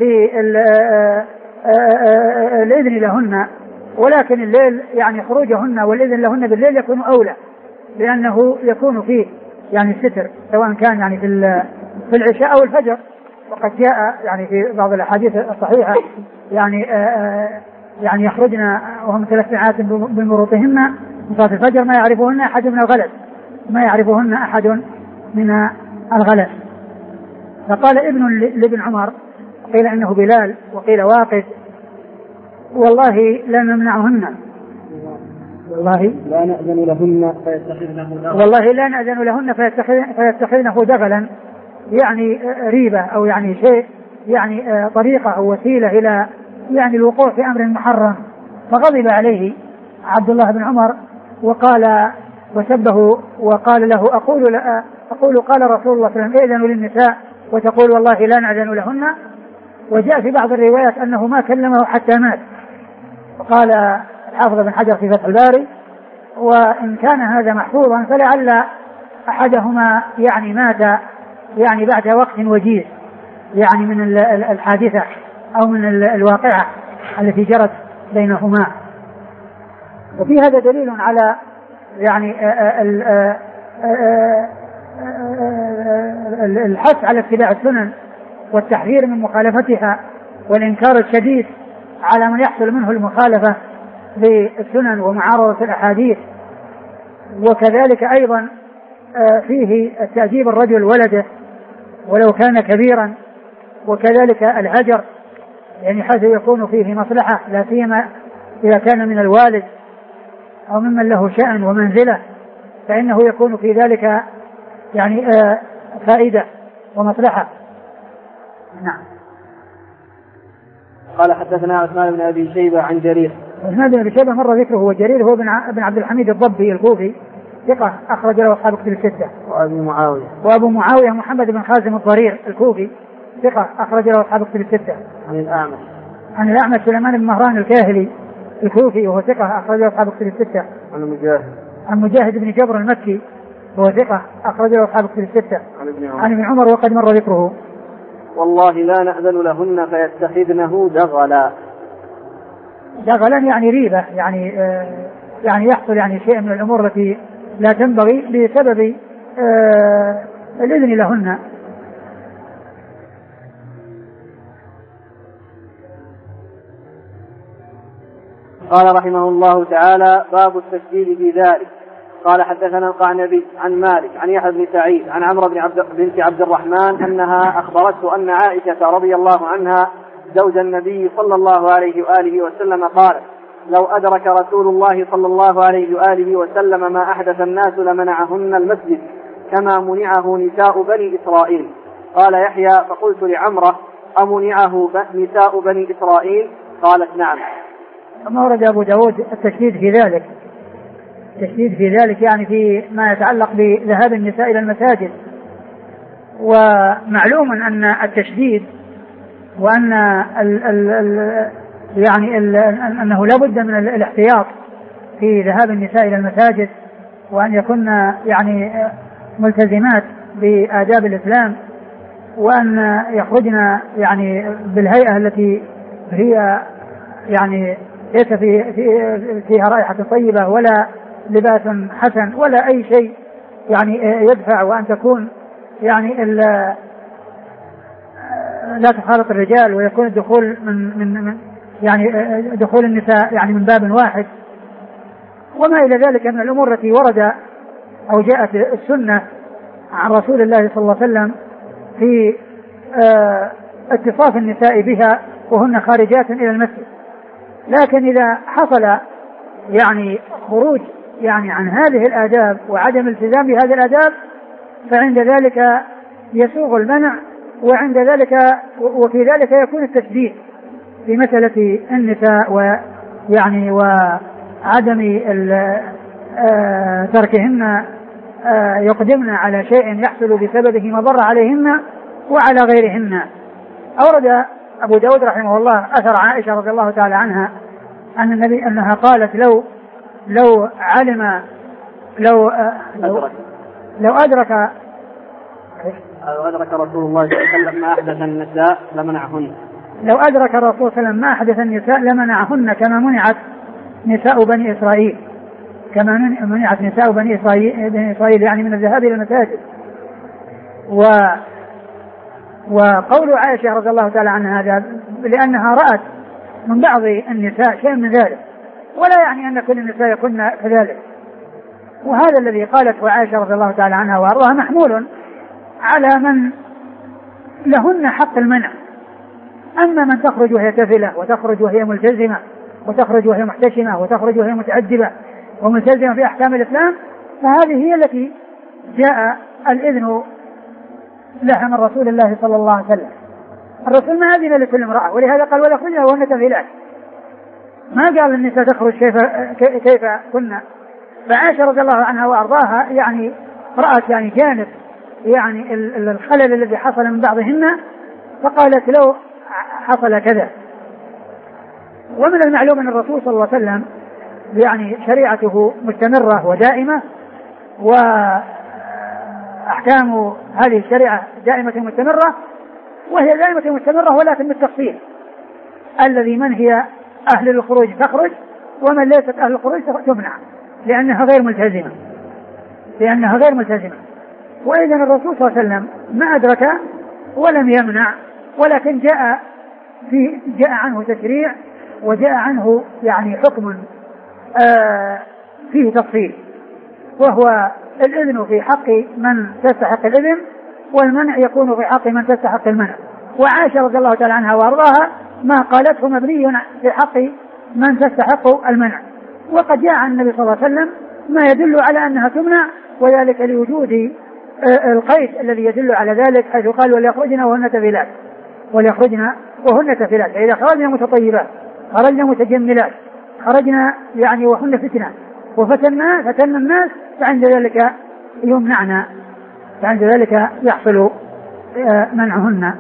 بالإذن لهن، ولكن الليل يعني خروجهن والإذن لهن بالليل يكون أولى لأنه يكون فيه يعني الستر سواء كان يعني في في العشاء أو الفجر. وقد جاء يعني في بعض الأحاديث الصحيحة يعني يعني يخرجن وهم ثلاث ساعات بمروطهن من صلاة الفجر ما يعرفهن أحد من الغلس ما يعرفهن أحد من الغلس. فقال ابن لابن عمر قيل إنه بلال وقيل واقد والله لا نمنعهن والله لا نأذن لهن فيتخذنه دغلا والله لا نأذن لهن فيتخذنه دغلا يعني ريبة أو يعني شيء يعني طريقة أو وسيلة إلى يعني الوقوع في أمر محرم. فغضب عليه عبد الله بن عمر وقال وسبه وقال له أقول أقول قال رسول الله صلى الله عليه وسلم ائذنوا للنساء وتقول والله لا نأذن لهن. وجاء في بعض الروايات أنه ما كلمه حتى مات. وقال الحافظ بن حجر في فتح الباري وإن كان هذا محفوظا فلعل أحدهما يعني مات يعني بعد وقت وجيز يعني من الحادثة أو من الواقعة التي جرت بينهما. وفي هذا دليل على يعني الحث على اتباع السنن والتحذير من مخالفتها والإنكار الشديد على من يحصل منه المخالفة بالسنن ومعارضة الأحاديث. وكذلك أيضا فيه التأديب الرجل ولده ولو كان كبيرا، وكذلك الهجر يعني حيث يكون فيه مصلحة لا سيما إذا كان من الوالد أو ممن له شأن ومنزلة فإنه يكون في ذلك يعني فائدة ومصلحة. نعم. قال حدثنا عثمان بن أبي شيبة عن جرير. عثمان بن أبي شيبة مر ذكره وجرير هو بن عبد الحميد الضبي الكوفي ثقة أخرج له أصحاب الكتب الستة. وأبو معاوية وأبو معاوية محمد بن خازم الضرير الكوفي ثقة أخرج له أصحاب الكتب الستة. عن الأعمش عن الأعمش سليمان بن مهران الكاهلي الكوفي وهو ثقة أخرج له أصحاب الكتب الستة. عن مجاهد عن مجاهد بن جبر المكي وهو ثقة أخرج له أصحاب الكتب الستة. عن ابن عمر عن ابن عمر وقد مر ذكره. والله لا نأذن لهن فيتخذنه دغلا. دغلا يعني ريبة، يعني آه يعني يحصل يعني شيء من الأمور التي لا تنبغي بسبب آه الإذن لهن. قال رحمه الله تعالى: باب التشديد في ذلك. قال حدثنا القعنبي عن مالك عن يحيى بن سعيد عن عمرو بن عبد بنت عبد الرحمن أنها أخبرته أن عائشة رضي الله عنها زوج النبي صلى الله عليه وآله وسلم قالت: لو أدرك رسول الله صلى الله عليه وآله وسلم ما أحدث الناس لمنعهن المسجد كما منعه نساء بني إسرائيل. قال يحيى: فقلت لعمرة: أمنعه نساء بني إسرائيل؟ قالت: نعم. ثم ورد أبو داود التشديد في ذلك، التشديد في ذلك يعني في ما يتعلق بذهاب النساء إلى المساجد. ومعلوم أن التشديد وأن ال ال ال يعني ال أنه لا بد من الاحتياط في ذهاب النساء إلى المساجد، وأن يكون يعني ملتزمات بآداب الإسلام، وأن يخرجن يعني بالهيئة التي هي يعني ليس في فيها رائحة طيبة ولا لباس حسن ولا أي شيء يعني يدفع، وأن تكون يعني لا تخالط الرجال، ويكون الدخول من من من يعني دخول النساء يعني من باب واحد، وما إلى ذلك من الأمور التي ورد أو جاءت السنة عن رسول الله صلى الله عليه وسلم في اتصاف النساء بها وهن خارجات إلى المسجد. لكن إذا حصل يعني خروج يعني عن هذه الآداب وعدم الالتزام بهذه الآداب فعند ذلك يسوغ المنع، وعند ذلك وفي ذلك يكون التشديد في مسألة النساء ويعني وعدم تركهن يقدمن على شيء يحصل بسببه مضر عليهن وعلى غيرهن. أورد أبو داود رحمه الله أثر عائشة رضي الله تعالى عنها أن النبي أنها قالت: لو لو علم لو لو, لو أدرك لو أدرك رسول الله صلى الله عليه وسلم ما أحدث النساء لمنعهن لو أدرك الرسول صلى الله عليه وسلم ما أحدث النساء لمنعهن كما منعت نساء بني إسرائيل، كما منعت نساء بني إسرائيل, بني إسرائيل يعني من الذهاب إلى المساجد. و وقول عائشة رضي الله تعالى عنها هذا لأنها رأت من بعض النساء شيء من ذلك، ولا يعني أن كل النساء يكون كذلك. وهذا الذي قالته عائشة رضي الله تعالى عنها وأرضاها محمول على من لهن حق المنع. أما من تخرج وهي تفلة وتخرج وهي ملتزمة وتخرج وهي محتشمة وتخرج وهي متأدبة وملتزمة في أحكام الإسلام، فهذه هي التي جاء الإذن لها من رسول الله صلى الله عليه وسلم. الرسول ما أذن لكل امرأة، ولهذا قال: ولا خرجنا وهن تفلات. ما قال النساء تخرج كيف كيف كنا. فعائشة رضي الله عنها وأرضاها يعني رأت يعني جانب يعني الخلل الذي حصل من بعضهن، فقالت: لو حصل كذا. ومن المعلوم أن الرسول صلى الله عليه وسلم يعني شريعته مستمرة ودائمة، وأحكام هذه الشريعة دائمة مستمرة، وهي دائمة مستمرة ولكن بالتفصيل. الذي من هي أهل الخروج تخرج، ومن ليست أهل الخروج تمنع لأنها غير ملتزمة لأنها غير ملتزمة وإذا الرسول صلى الله عليه وسلم ما أدرك ولم يمنع، ولكن جاء في جاء عنه تشريع وجاء عنه يعني حكم آه فيه تفصيل، وهو الإذن في حق من تستحق الإذن، والمنع يكون في حق من تستحق المنع. وعائشة رضي الله تعالى عنها وأرضاها ما قالته مبني في حق من تستحق المنع. وقد جاء عن النبي صلى الله عليه وسلم ما يدل على أنها تمنع، وذلك لوجود القيد الذي يدل على ذلك، حيث قال: وليخرجن وهن تفلات وليخرجن وهن تفلات. فإذا خرجنا متطيبات، خرجنا متجملات، خرجنا يعني وهن فتنة وفتنا فتن الناس، فعند ذلك يمنعنا، فعند ذلك يحصل منعهن.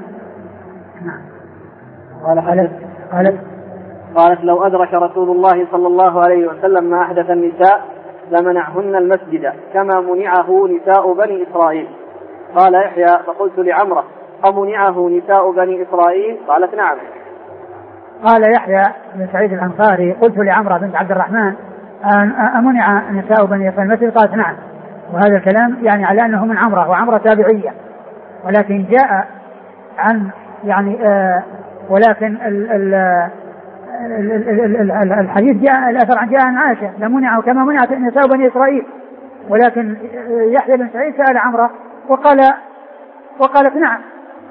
قال قالت قالت قالت: لو أدرك رسول الله صلى الله عليه وسلم ما أحدث النساء لمنعهن المسجد كما منعه نساء بني إسرائيل. قال يحيى: فقلت لعمرة: أمنعه نساء بني إسرائيل؟ قالت نعم. قال يحيى بن سعيد الأنصاري قلت لعمرة بنت عبد الرحمن أمنع نساء بني إسرائيل المسجد؟ قالت نعم. وهذا الكلام يعني على أنه من عمرة، وعمرة تابعية، ولكن جاء عن يعني آه ولكن ال ال ال ال الحديث جاء الأثر عن جاء عن عائشة لمنعه كما منعت نساء بني إسرائيل، ولكن يحيى بن سعيد سأل عمرة وقال وقالت نعم،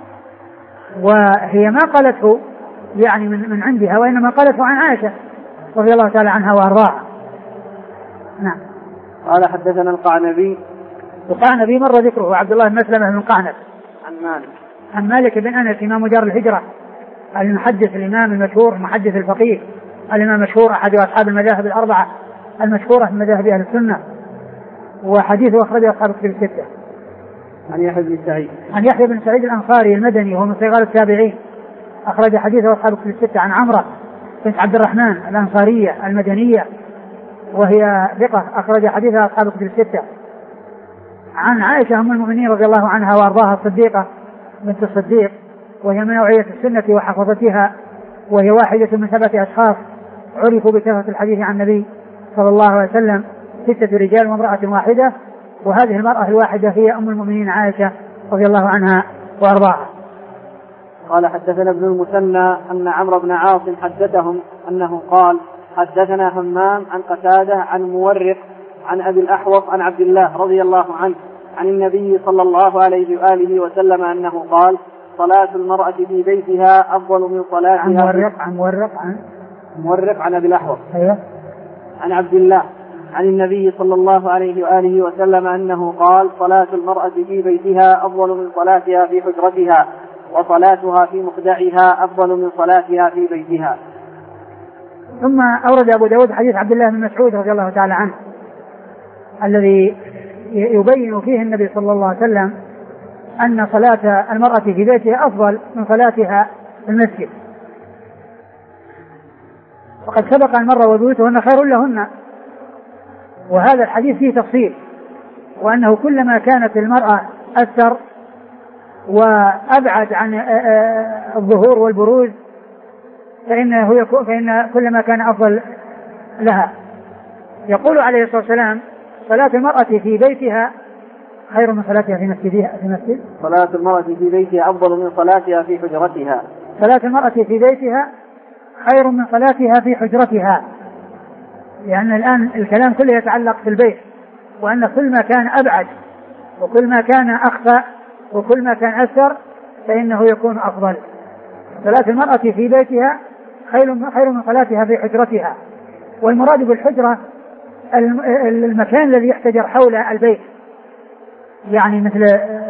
وهي ما قالته يعني من من عندها، وإنما قالته عن عائشة رضي الله تعالى عنها وأرضاها. نعم. قال حدثنا القعنبي. القعنبي مر ذكره، عبد الله بن مسلمة بن قعنب. عن مالك. عن مالك بن أنس إمام دار الهجرة المحدث الإمام المشهور المحدث الفقيه الإمام المشهور أحد أصحاب المذاهب الأربعة المشهورة في مذاهب أهل السنة، وحديثه أخرجه أصحاب الكتب الستة. عن يحيى بن سعيد. عن يحيى بن سعيد الأنصاري المدني وهو من صغار التابعين، أخرج حديثه أصحاب الكتب الستة. عن عمرة بنت عبد الرحمن الأنصارية المدنية وهي ثقة، أخرج حديثها أصحاب الكتب الستة. عن عائشة أم المؤمنين رضي الله عنها وأرضاها الصديقة بنت الصديق، وهي من نوعية السنة وحفظتها، وهي واحدة من سبعة أشخاص عرفوا بكثرة الحديث عن النبي صلى الله عليه وسلم، ستة رجال وامرأة واحدة، وهذه المرأة الواحدة هي أم المؤمنين عائشة رضي الله عنها وأرضاها. قال حدثنا ابن المثنى أن عمرو بن عاصم حدثهم أنه قال حدثنا همام عن قتادة عن مورق عن أبي الأحوص عن عبد الله رضي الله عنه عن النبي صلى الله عليه وآله وسلم أنه قال صلاة المرأة في بيتها أفضل من صلاتها. عن مورق عن مورق عن مورق عن أبي الأحوص. أيوه. عن عبد الله عن النبي صلى الله عليه وآله وسلم أنه قال صلاة المرأة في بيتها أفضل من صلاتها في حجرتها، وصلاتها في مخدعها أفضل من صلاتها في بيتها. ثم أورد أبو داود حديث عبد الله بن مسعود رضي الله تعالى عنه الذي يبين فيه النبي صلى الله عليه وسلم أن صلاة المرأة في بيتها أفضل من صلاتها في المسجد. وقد سبق أن مر وبيوتهن خير لهن، وهذا الحديث فيه تفصيل، وأنه كلما كانت المرأة أكثر وأبعد عن الظهور والبروز فإنه يكون فإن كلما كان أفضل لها. يقول عليه الصلاة والسلام صلاة المرأة في بيتها خير من صلاتها في مسجدها في مسجد. صلاة المرأة في بيتها أفضل من صلاتها في حجرتها. صلاة المرأة في بيتها خير من صلاتها في حجرتها، لأن الآن الكلام كله يتعلق في البيت، وأن كل ما كان أبعد وكل ما كان أخفى وكل ما كان أكثر فإنه يكون أفضل. صلاة المرأة في بيتها خير خير من صلاتها في حجرتها، والمراد بالحجرة المكان الذي يحتجر حول البيت، يعني مثل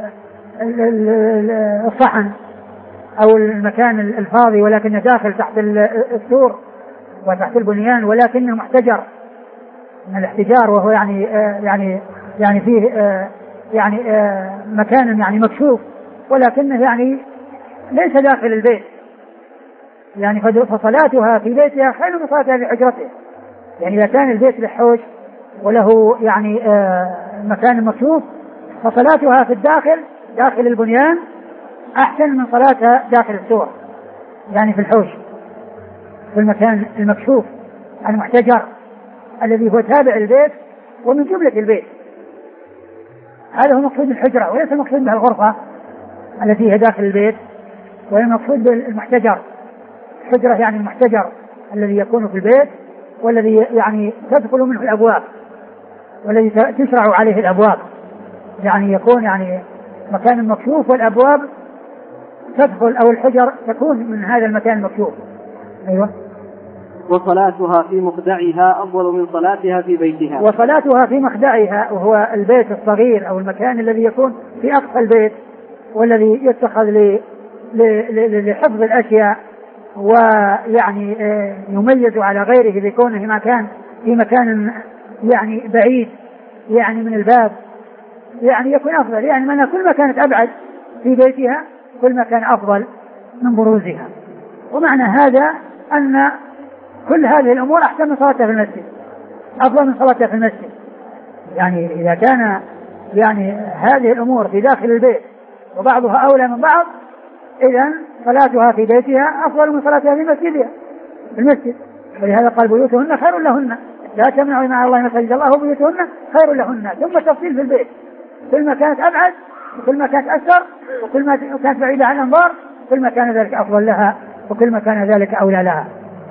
الصحن أو المكان الفاضي ولكن داخل تحت السور وتحت البنيان، ولكنه محتجر من الاحتجار، وهو يعني يعني يعني فيه يعني مكان يعني مكشوف ولكنه يعني ليس داخل البيت، يعني فصلاتها في بيتها خير من صلاتها في حجرتها. يعني إذا كان البيت للحوش وله يعني مكان مكشوف فصلاتها في الداخل داخل البنيان أحسن من صلاتها داخل السور، يعني في الحوش في المكان المكشوف المحتجر الذي هو تابع البيت ومن جملة البيت. هذا هو مقصود الحجرة، وليس المقصود بها الغرفة التي هي داخل البيت، وهي مقصود بالمحتجر. الحجرة يعني المحتجر الذي يكون في البيت والذي يعني تدخل منه الأبواب والذي تشرع عليه الأبواب، يعني يكون يعني مكان مكشوف والأبواب تدخل أو الحجر تكون من هذا المكان المكشوف. أيوة. وصلاتها في مخدعها أفضل من صلاتها في بيتها. وصلاتها في مخدعها وهو البيت الصغير أو المكان الذي يكون في أقصى البيت والذي يتخذ لحفظ الأشياء ويعني يميز على غيره بكونه مكان في مكان يعني بعيد يعني من الباب، يعني يكون أفضل. يعني من كل ما كانت أبعد في بيتها كل ما كان أفضل من بروزها. ومعنى هذا أن كل هذه الأمور أحسن من صلاتها في المسجد، أفضل من صلاتها في المسجد. يعني إذا كان يعني هذه الأمور في داخل البيت وبعضها أولى من بعض إذن صلاتها في بيتها أفضل من صلاتها في مسجدها في المسجد. ولهذا قال بيوتهن خير لهن، لا تمنعوا مع الله مساجد الله وبيوتهن خير لهن. ثم تفصيل في البيت، كل ما كانت أبعد وكل ما كانت أكثر وكل ما كانت بعيدة عن الأنظار كل ما كان ذلك أفضل لها وكل ما كان ذلك أولى لها.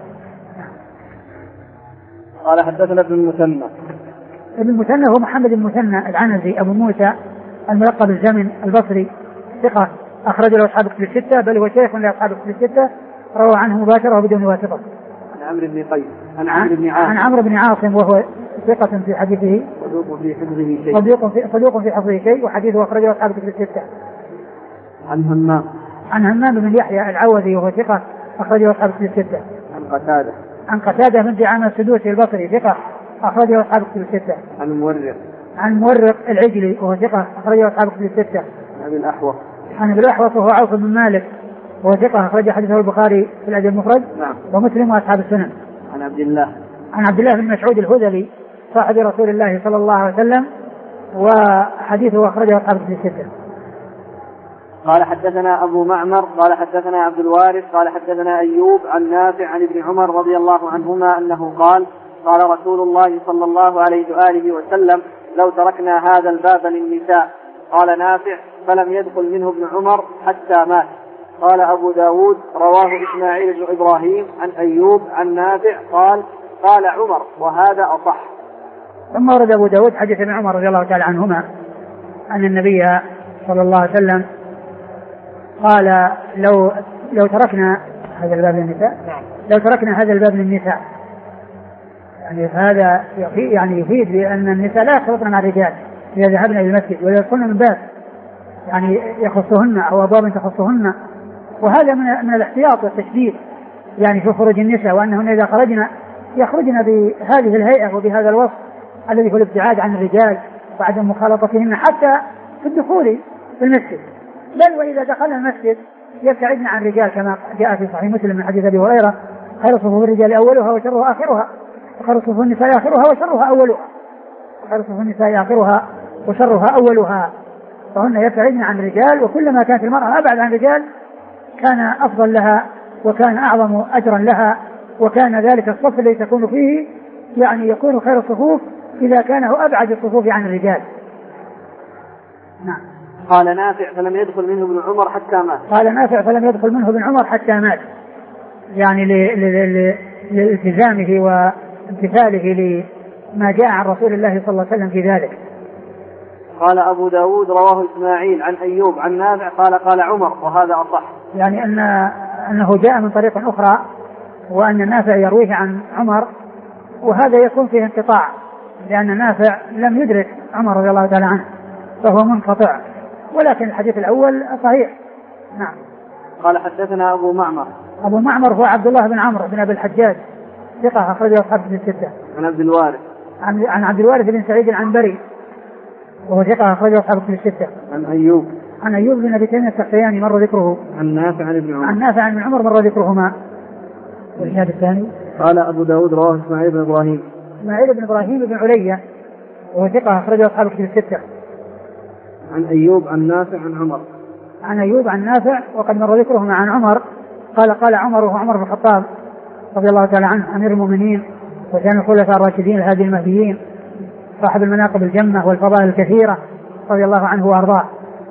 قال حدثنا ابن المثنى. ابن المثنى هو محمد بن المثنى العنزي أبو موسى الملقب الزمن البصري، ثقة أخرج له أصحاب الكتب الستة، بل هو شيخ لأصحاب الكتب الستة، روى عنه مباشرة وبدون واسطة. عن عمرو بن قيس عن عمرو بن عاصم عن عمرو بن عاصم وهو ثقة في حديثه صدوق في حفظه شيء صدوق في صدوق في حفظه شيء وحديثه أخرجه أصحاب الكتب الستة. عن همام عن همام بن يحيى العوذي وهو ثقة أخرجه أصحاب الكتب الستة. عن قتادة عن قتادة بن دعامة السدوسي البصري ثقة أخرجه أصحاب الكتب الستة. عن مورق عن مورق العجلي وهو ثقة أخرجه أصحاب الكتب الستة. عن أبي الأحوص عن أبي الأحوص وهو عوف بن مالك وهو ثقة أخرج حديثه البخاري في الأدب المفرد نعم. ومسلم وأصحاب السنن. عن عبد الله عن عبد الله بن مسعود الهذلي صاحب رسول الله صلى الله عليه وسلم وحديثه أخرجه أصحاب الكتب الستة. قال حدثنا أبو معمر قال حدثنا عبد الوارث قال حدثنا أيوب عن نافع عن ابن عمر رضي الله عنهما أنه قال قال رسول الله صلى الله عليه وآله وسلم لو تركنا هذا الباب للنساء. قال نافع فلم يدخل منه ابن عمر حتى مات. قال أبو داود رواه إسماعيل بن إبراهيم عن أيوب عن نافع قال قال عمر وهذا أصح. ثم ورد أبو داود حديث ابن عمر رضي الله تعالى عنهما أن النبي صلى الله عليه وسلم قال لو لو تركنا هذا الباب للنساء لو تركنا هذا الباب للنساء يعني هذا يعني يفيد بأن النساء لا يختلطن مع الرجال إذا ذهبنا إلى المسجد ولا يدخلن من باب يعني يخصهن أو أبواب تخصهن، وهذا من من الاحتياط والتشديد يعني في خروج النساء، وأنهن إذا خرجنا يخرجن بهذه الهيئة وبهذا الوصف الذي هو الابتعاد عن الرجال وعدم مخالطتهن حتى في الدخول في المسجد، بل وإذا دخلنا المسجد يبتعدن عن الرجال كما جاء في صحيح مسلم من حديث أبي هريرة خير صفوف الرجال أولها وشرها آخرها وخير صفوف النساء آخرها وشرها أولها وخير صفوف النساء آخرها وشرها أولها، فهن يبتعدن عن الرجال، وكلما كانت المرأة أبعد عن الرجال كان أفضل لها وكان أعظم أجرا لها، وكان ذلك الصف الذي تكون فيه يعني يكون خير الصفوف إذا كان هو أبعد الصفوف عن الرجال. نعم. قال نافع فلم يدخل منه ابن عمر حتى مات. قال نافع فلم يدخل منه ابن عمر حتى مات، يعني لالتزامه وامتثاله لما جاء عن رسول الله صلى الله عليه وسلم في ذلك. قال أبو داود رواه إسماعيل عن أيوب عن نافع قال قال عمر وهذا أصح، يعني أن أنه جاء من طريق أخرى وأن نافع يرويه عن عمر، وهذا يكون فيه انقطاع لأن نافع لم يدرك عمر رضي الله تعالى عنه فهو منقطع، ولكن الحديث الأول صحيح. نعم. قال حدثنا أبو معمر. أبو معمر هو عبد الله بن عمرو بن أبي الحجاج ثقة أخرجه أصحاب الستة. عن عبد الوارث عن, عن عبد الوارث بن سعيد العنبري وهو ثقة أخرجه أصحاب الستة. عن أيوب عن أيوب بن أبي تميم السختياني مر ذكره. عن نافع عن ابن عمر عن نافع عن ابن عمر مر ذكرهما. والإسناد الثاني قال أبو داود رواه إسماعيل بن إبراهيم إسماعيل بن إبراهيم بن علية وهو ثقة أخرجه أصحاب الستة. عن أيوب عن نافع عن عمر. عن أيوب عن نافع وقد مر ذكرهما عن عمر قال قال عمر وهو عمر بن الخطاب رضي الله تعالى عنه أمير المؤمنين وكان الخلفاء الراشدين الهادي المهديين صاحب المناقب الجمة والفضائل الكثيرة رضي الله عنه وأرضاه.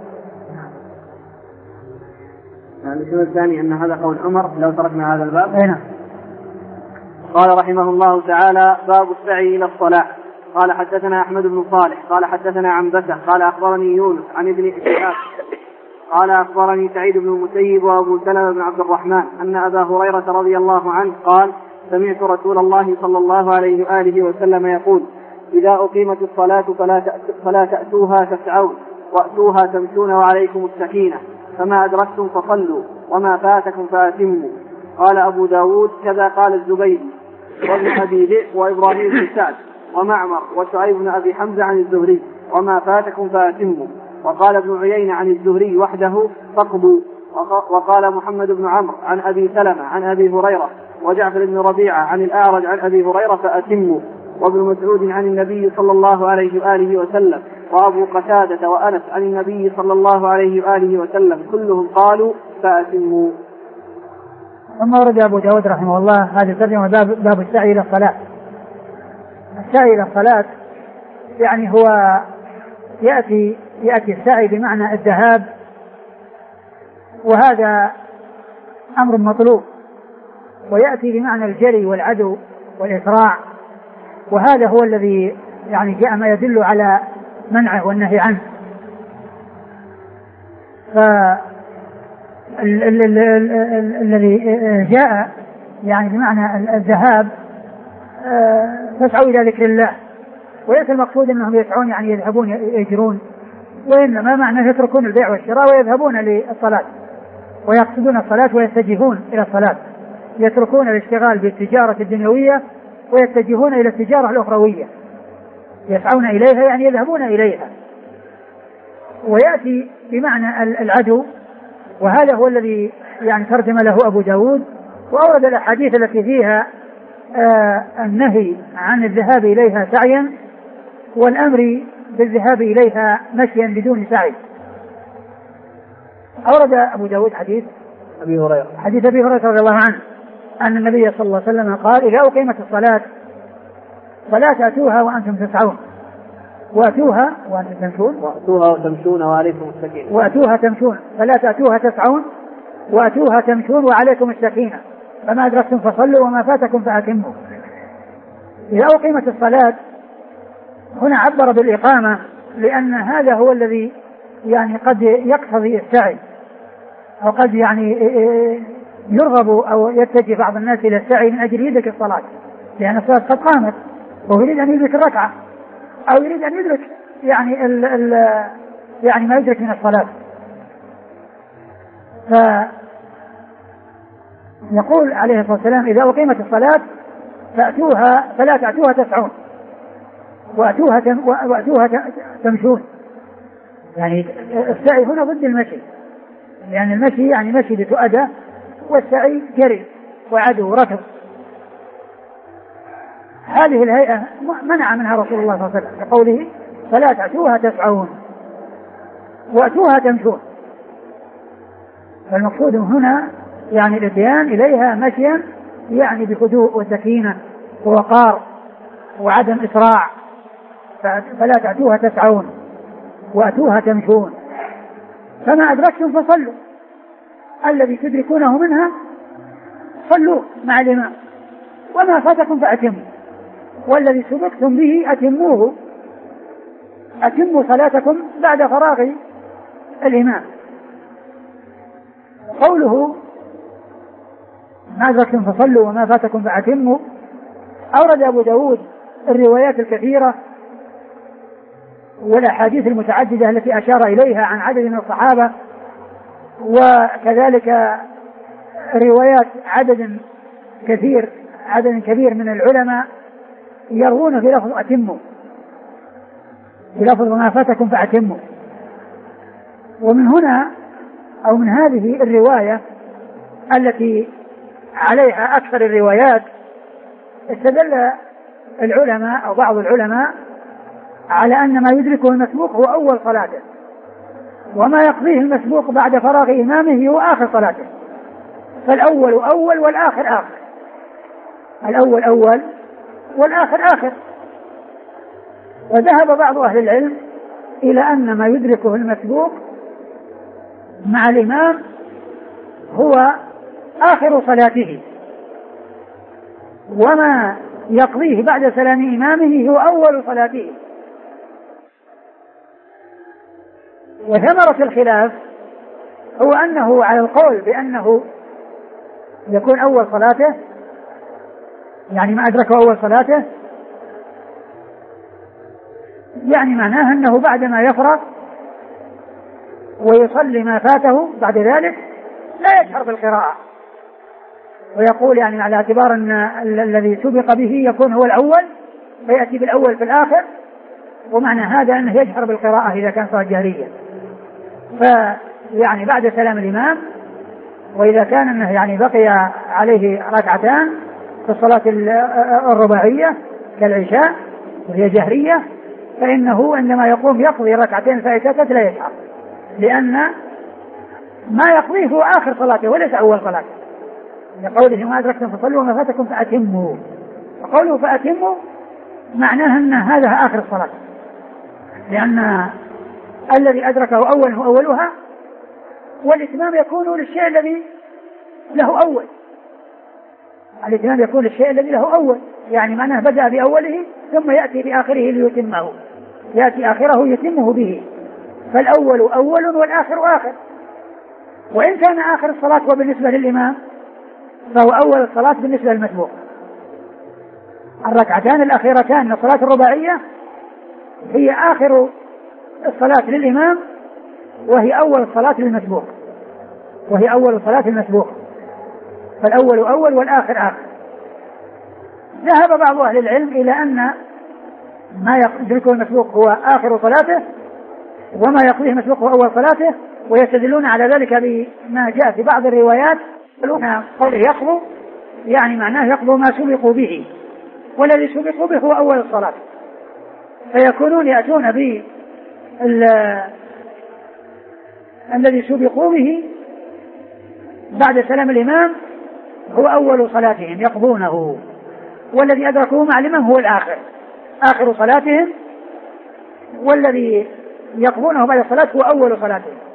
الشيء الثاني أن هذا قول عمر لو تركنا هذا الباب. أين؟ قال رحمه الله تعالى باب السعي إلى الصلاة. قال حدثنا أحمد بن صالح قال حدثنا عنبسة قال أخبرني يونس عن ابن إسحاق قال أخبرني سعيد بن المسيب وأبو سلمة بن عبد الرحمن أن أبا هريرة رضي الله عنه قال سمعت رسول الله صلى الله عليه وآله وسلم يقول إذا أقيمت الصلاة فلا تأتوها تسعون وأتوها تمشون وعليكم السكينة فما أدركتم فصلوا وما فاتكم فأتموا. قال أبو داود كذا قال الزبيدي وابن أبي ذئب وإبراهيم بن سعد ومعمر وشعيب بن أبي حمزة عن الزهري وما فاتكم فأتموا. وقال ابن عيينة عن الزهري وحده فاقضوا. وقال محمد بن عمرو عن أبي سلمة عن أبي هريرة وجعفر بن ربيعة عن الأعرج عن أبي هريرة فأتموا. وابن مسعود عن النبي صلى الله عليه وآله وسلم وأبو قتادة وأنس عن النبي صلى الله عليه وآله وسلم كلهم قالوا فأتموا. ثم ورد أبو داود رحمه الله هذه الترجمة باب, باب السعي إلى الصلاة. السعي إلى الصلاة يعني هو يأتي يأتي السعي بمعنى الذهاب، وهذا أمر مطلوب، ويأتي بمعنى الجري والعدو والإسراع، وهذا هو الذي يعني جاء ما يدل على منعه والنهي عنه. فالذي جاء يعني بمعنى الذهاب تسعوا إلى ذكر الله، وليس المقصود أنهم يسعون يعني يذهبون يجرون، وإنما معنى يتركون البيع والشراء ويذهبون للصلاة ويقصدون الصلاة ويتجهون إلى الصلاة، يتركون الاشتغال بالتجارة الدنيوية ويتجهون إلى التجارة الأخروية، يسعون إليها يعني يذهبون إليها. ويأتي بمعنى العدو، وهذا هو الذي يعني ترجم له أبو داود، وأورد الأحاديث التي فيها آه النهي عن الذهاب إليها سعيا والأمر بالذهاب إليها مشيا بدون سعي. أورد أبو داود حديث أبي هريرة حديث أبي هريرة رضي الله عنه أن النبي صلى الله عليه وسلم قال: إذا أقيمت الصلاة فلا تأتوها وأنتم تسعون، وأتوها وأنتم تمشون وأتوها وتمشون وعليكم السكينة وأتوها تمشون فلا تأتوها تسعون وأتوها تمشون وعليكم السكينة، فما أدركتم فصلوا وما فاتكم فأتموا. إذا أقيمت الصلاة هنا عبر بالإقامة، لأن هذا هو الذي يعني قد يقتضي السعي، أو قد يعني يرغب أو يتجه بعض الناس إلى السعي من أجل يدرك الصلاة، لأن الصلاة قد قامت وهو يريد أن يدرك الركعة أو يريد أن يدرك يعني ال ال يعني ما يدرك من الصلاة. فيقول عليه الصلاة والسلام: إذا أقيمت الصلاة فأتوها فلا تأتوها تسعون وأتوها تم وأتوها تمشون. يعني السعي هنا ضد المشي، لأن المشي يعني مشي لتؤدى، والسعي جري وعدو وركض. هذه الهيئة منع منها رسول الله صلى الله عليه وسلم بقوله: فلا تأتوها تسعون وأتوها تمشون. فالمقصود هنا يعني الاتيان إليها مشيا يعني بهدوء وسكينة ووقار وعدم إسراع. فلا تأتوها تسعون وأتوها تمشون، فما أدركتم فصلوا، الذي تدركونه منها صلوا مع الإمام، وما فاتكم فأتموا، والذي سبقتم به أتموه، أتموا صلاتكم بعد فراغ الإمام. قوله ما أدركتم فصلوا وما فاتكم فأتموا أورد أبو داود الروايات الكثيرة والأحاديث المتعددة التي أشار إليها عن عدد من الصحابة، وكذلك روايات عدد كثير عدد كبير من العلماء يروون في لفظ أتموا، في لفظ ما فاتكم فأتموا. ومن هنا أو من هذه الرواية التي عليها أكثر الروايات استدل العلماء أو بعض العلماء على أن ما يدركه المسبوق هو أول صلاته، وما يقضيه المسبوق بعد فراغ إمامه هو آخر صلاته، فالأول أول والآخر آخر، الأول أول والآخر آخر. وذهب بعض أهل العلم إلى أن ما يدركه المسبوق مع الإمام هو آخر صلاته، وما يقضيه بعد سلام إمامه هو أول صلاته. وثمرة الخلاف هو أنه على القول بأنه يكون أول صلاته يعني ما أدركه أول صلاته، يعني معناه أنه بعدما يفرغ ويصلي ما فاته بعد ذلك لا يجهر بالقراءة، ويقول يعني على اعتبار أن الذي سبق به يكون هو الأول فيأتي بالأول في الآخر، ومعنى هذا أنه يجهر بالقراءة إذا كان صلاة جهرية. فيعني بعد سلام الإمام، وإذا كان أنه يعني بقي عليه ركعتان في الصلاة الرباعية كالعشاء وهي جهرية، فإنه عندما يقوم يقضي ركعتين فائتات لا يجهر، لأن ما يقضيه هو آخر صلاته وليس أول صلاته، لقوله ما أدركتم فصلوا وما فاتكم فأتموا. وقوله فأتموا معناه أن هذا آخر الصلاة، لأن الذي أدركه أول هو أولها، والإتمام يكون للشيء الذي له أول. الإتمام يكون للشيء الذي له أول، يعني معناه بدأ بأوله ثم يأتي بآخره ليتمه، يأتي آخره يتمه به. فالأول أول والآخر آخر. وإن كان آخر الصلاة وبالنسبة للإمام فهو أول الصلاة بالنسبة للمسبوق. الركعتان الأخيرتان من الصلاة الرباعية هي آخر الصلاة للإمام، وهي أول الصلاة للمسبوق، وهي أول الصلاة للمسبوق. فالأول أول والآخر آخر. ذهب بعض أهل العلم إلى أن ما يدركه المسبوق هو آخر صلاته، وما يقضيه المسبوق هو أول صلاته، ويستدلون على ذلك بما جاء في بعض الروايات قوله يقضوا يعني معناه يقضوا ما سبقوا به، والذي سبقوا به هو أول الصلاة، فيكونون يأتون به الذي سبقوا به بعد سلام الإمام هو أول صلاتهم يقضونه، والذي أدركوه مع الإمام هو الآخر آخر صلاتهم، والذي يقضونه بعد الصلاة هو أول صلاتهم.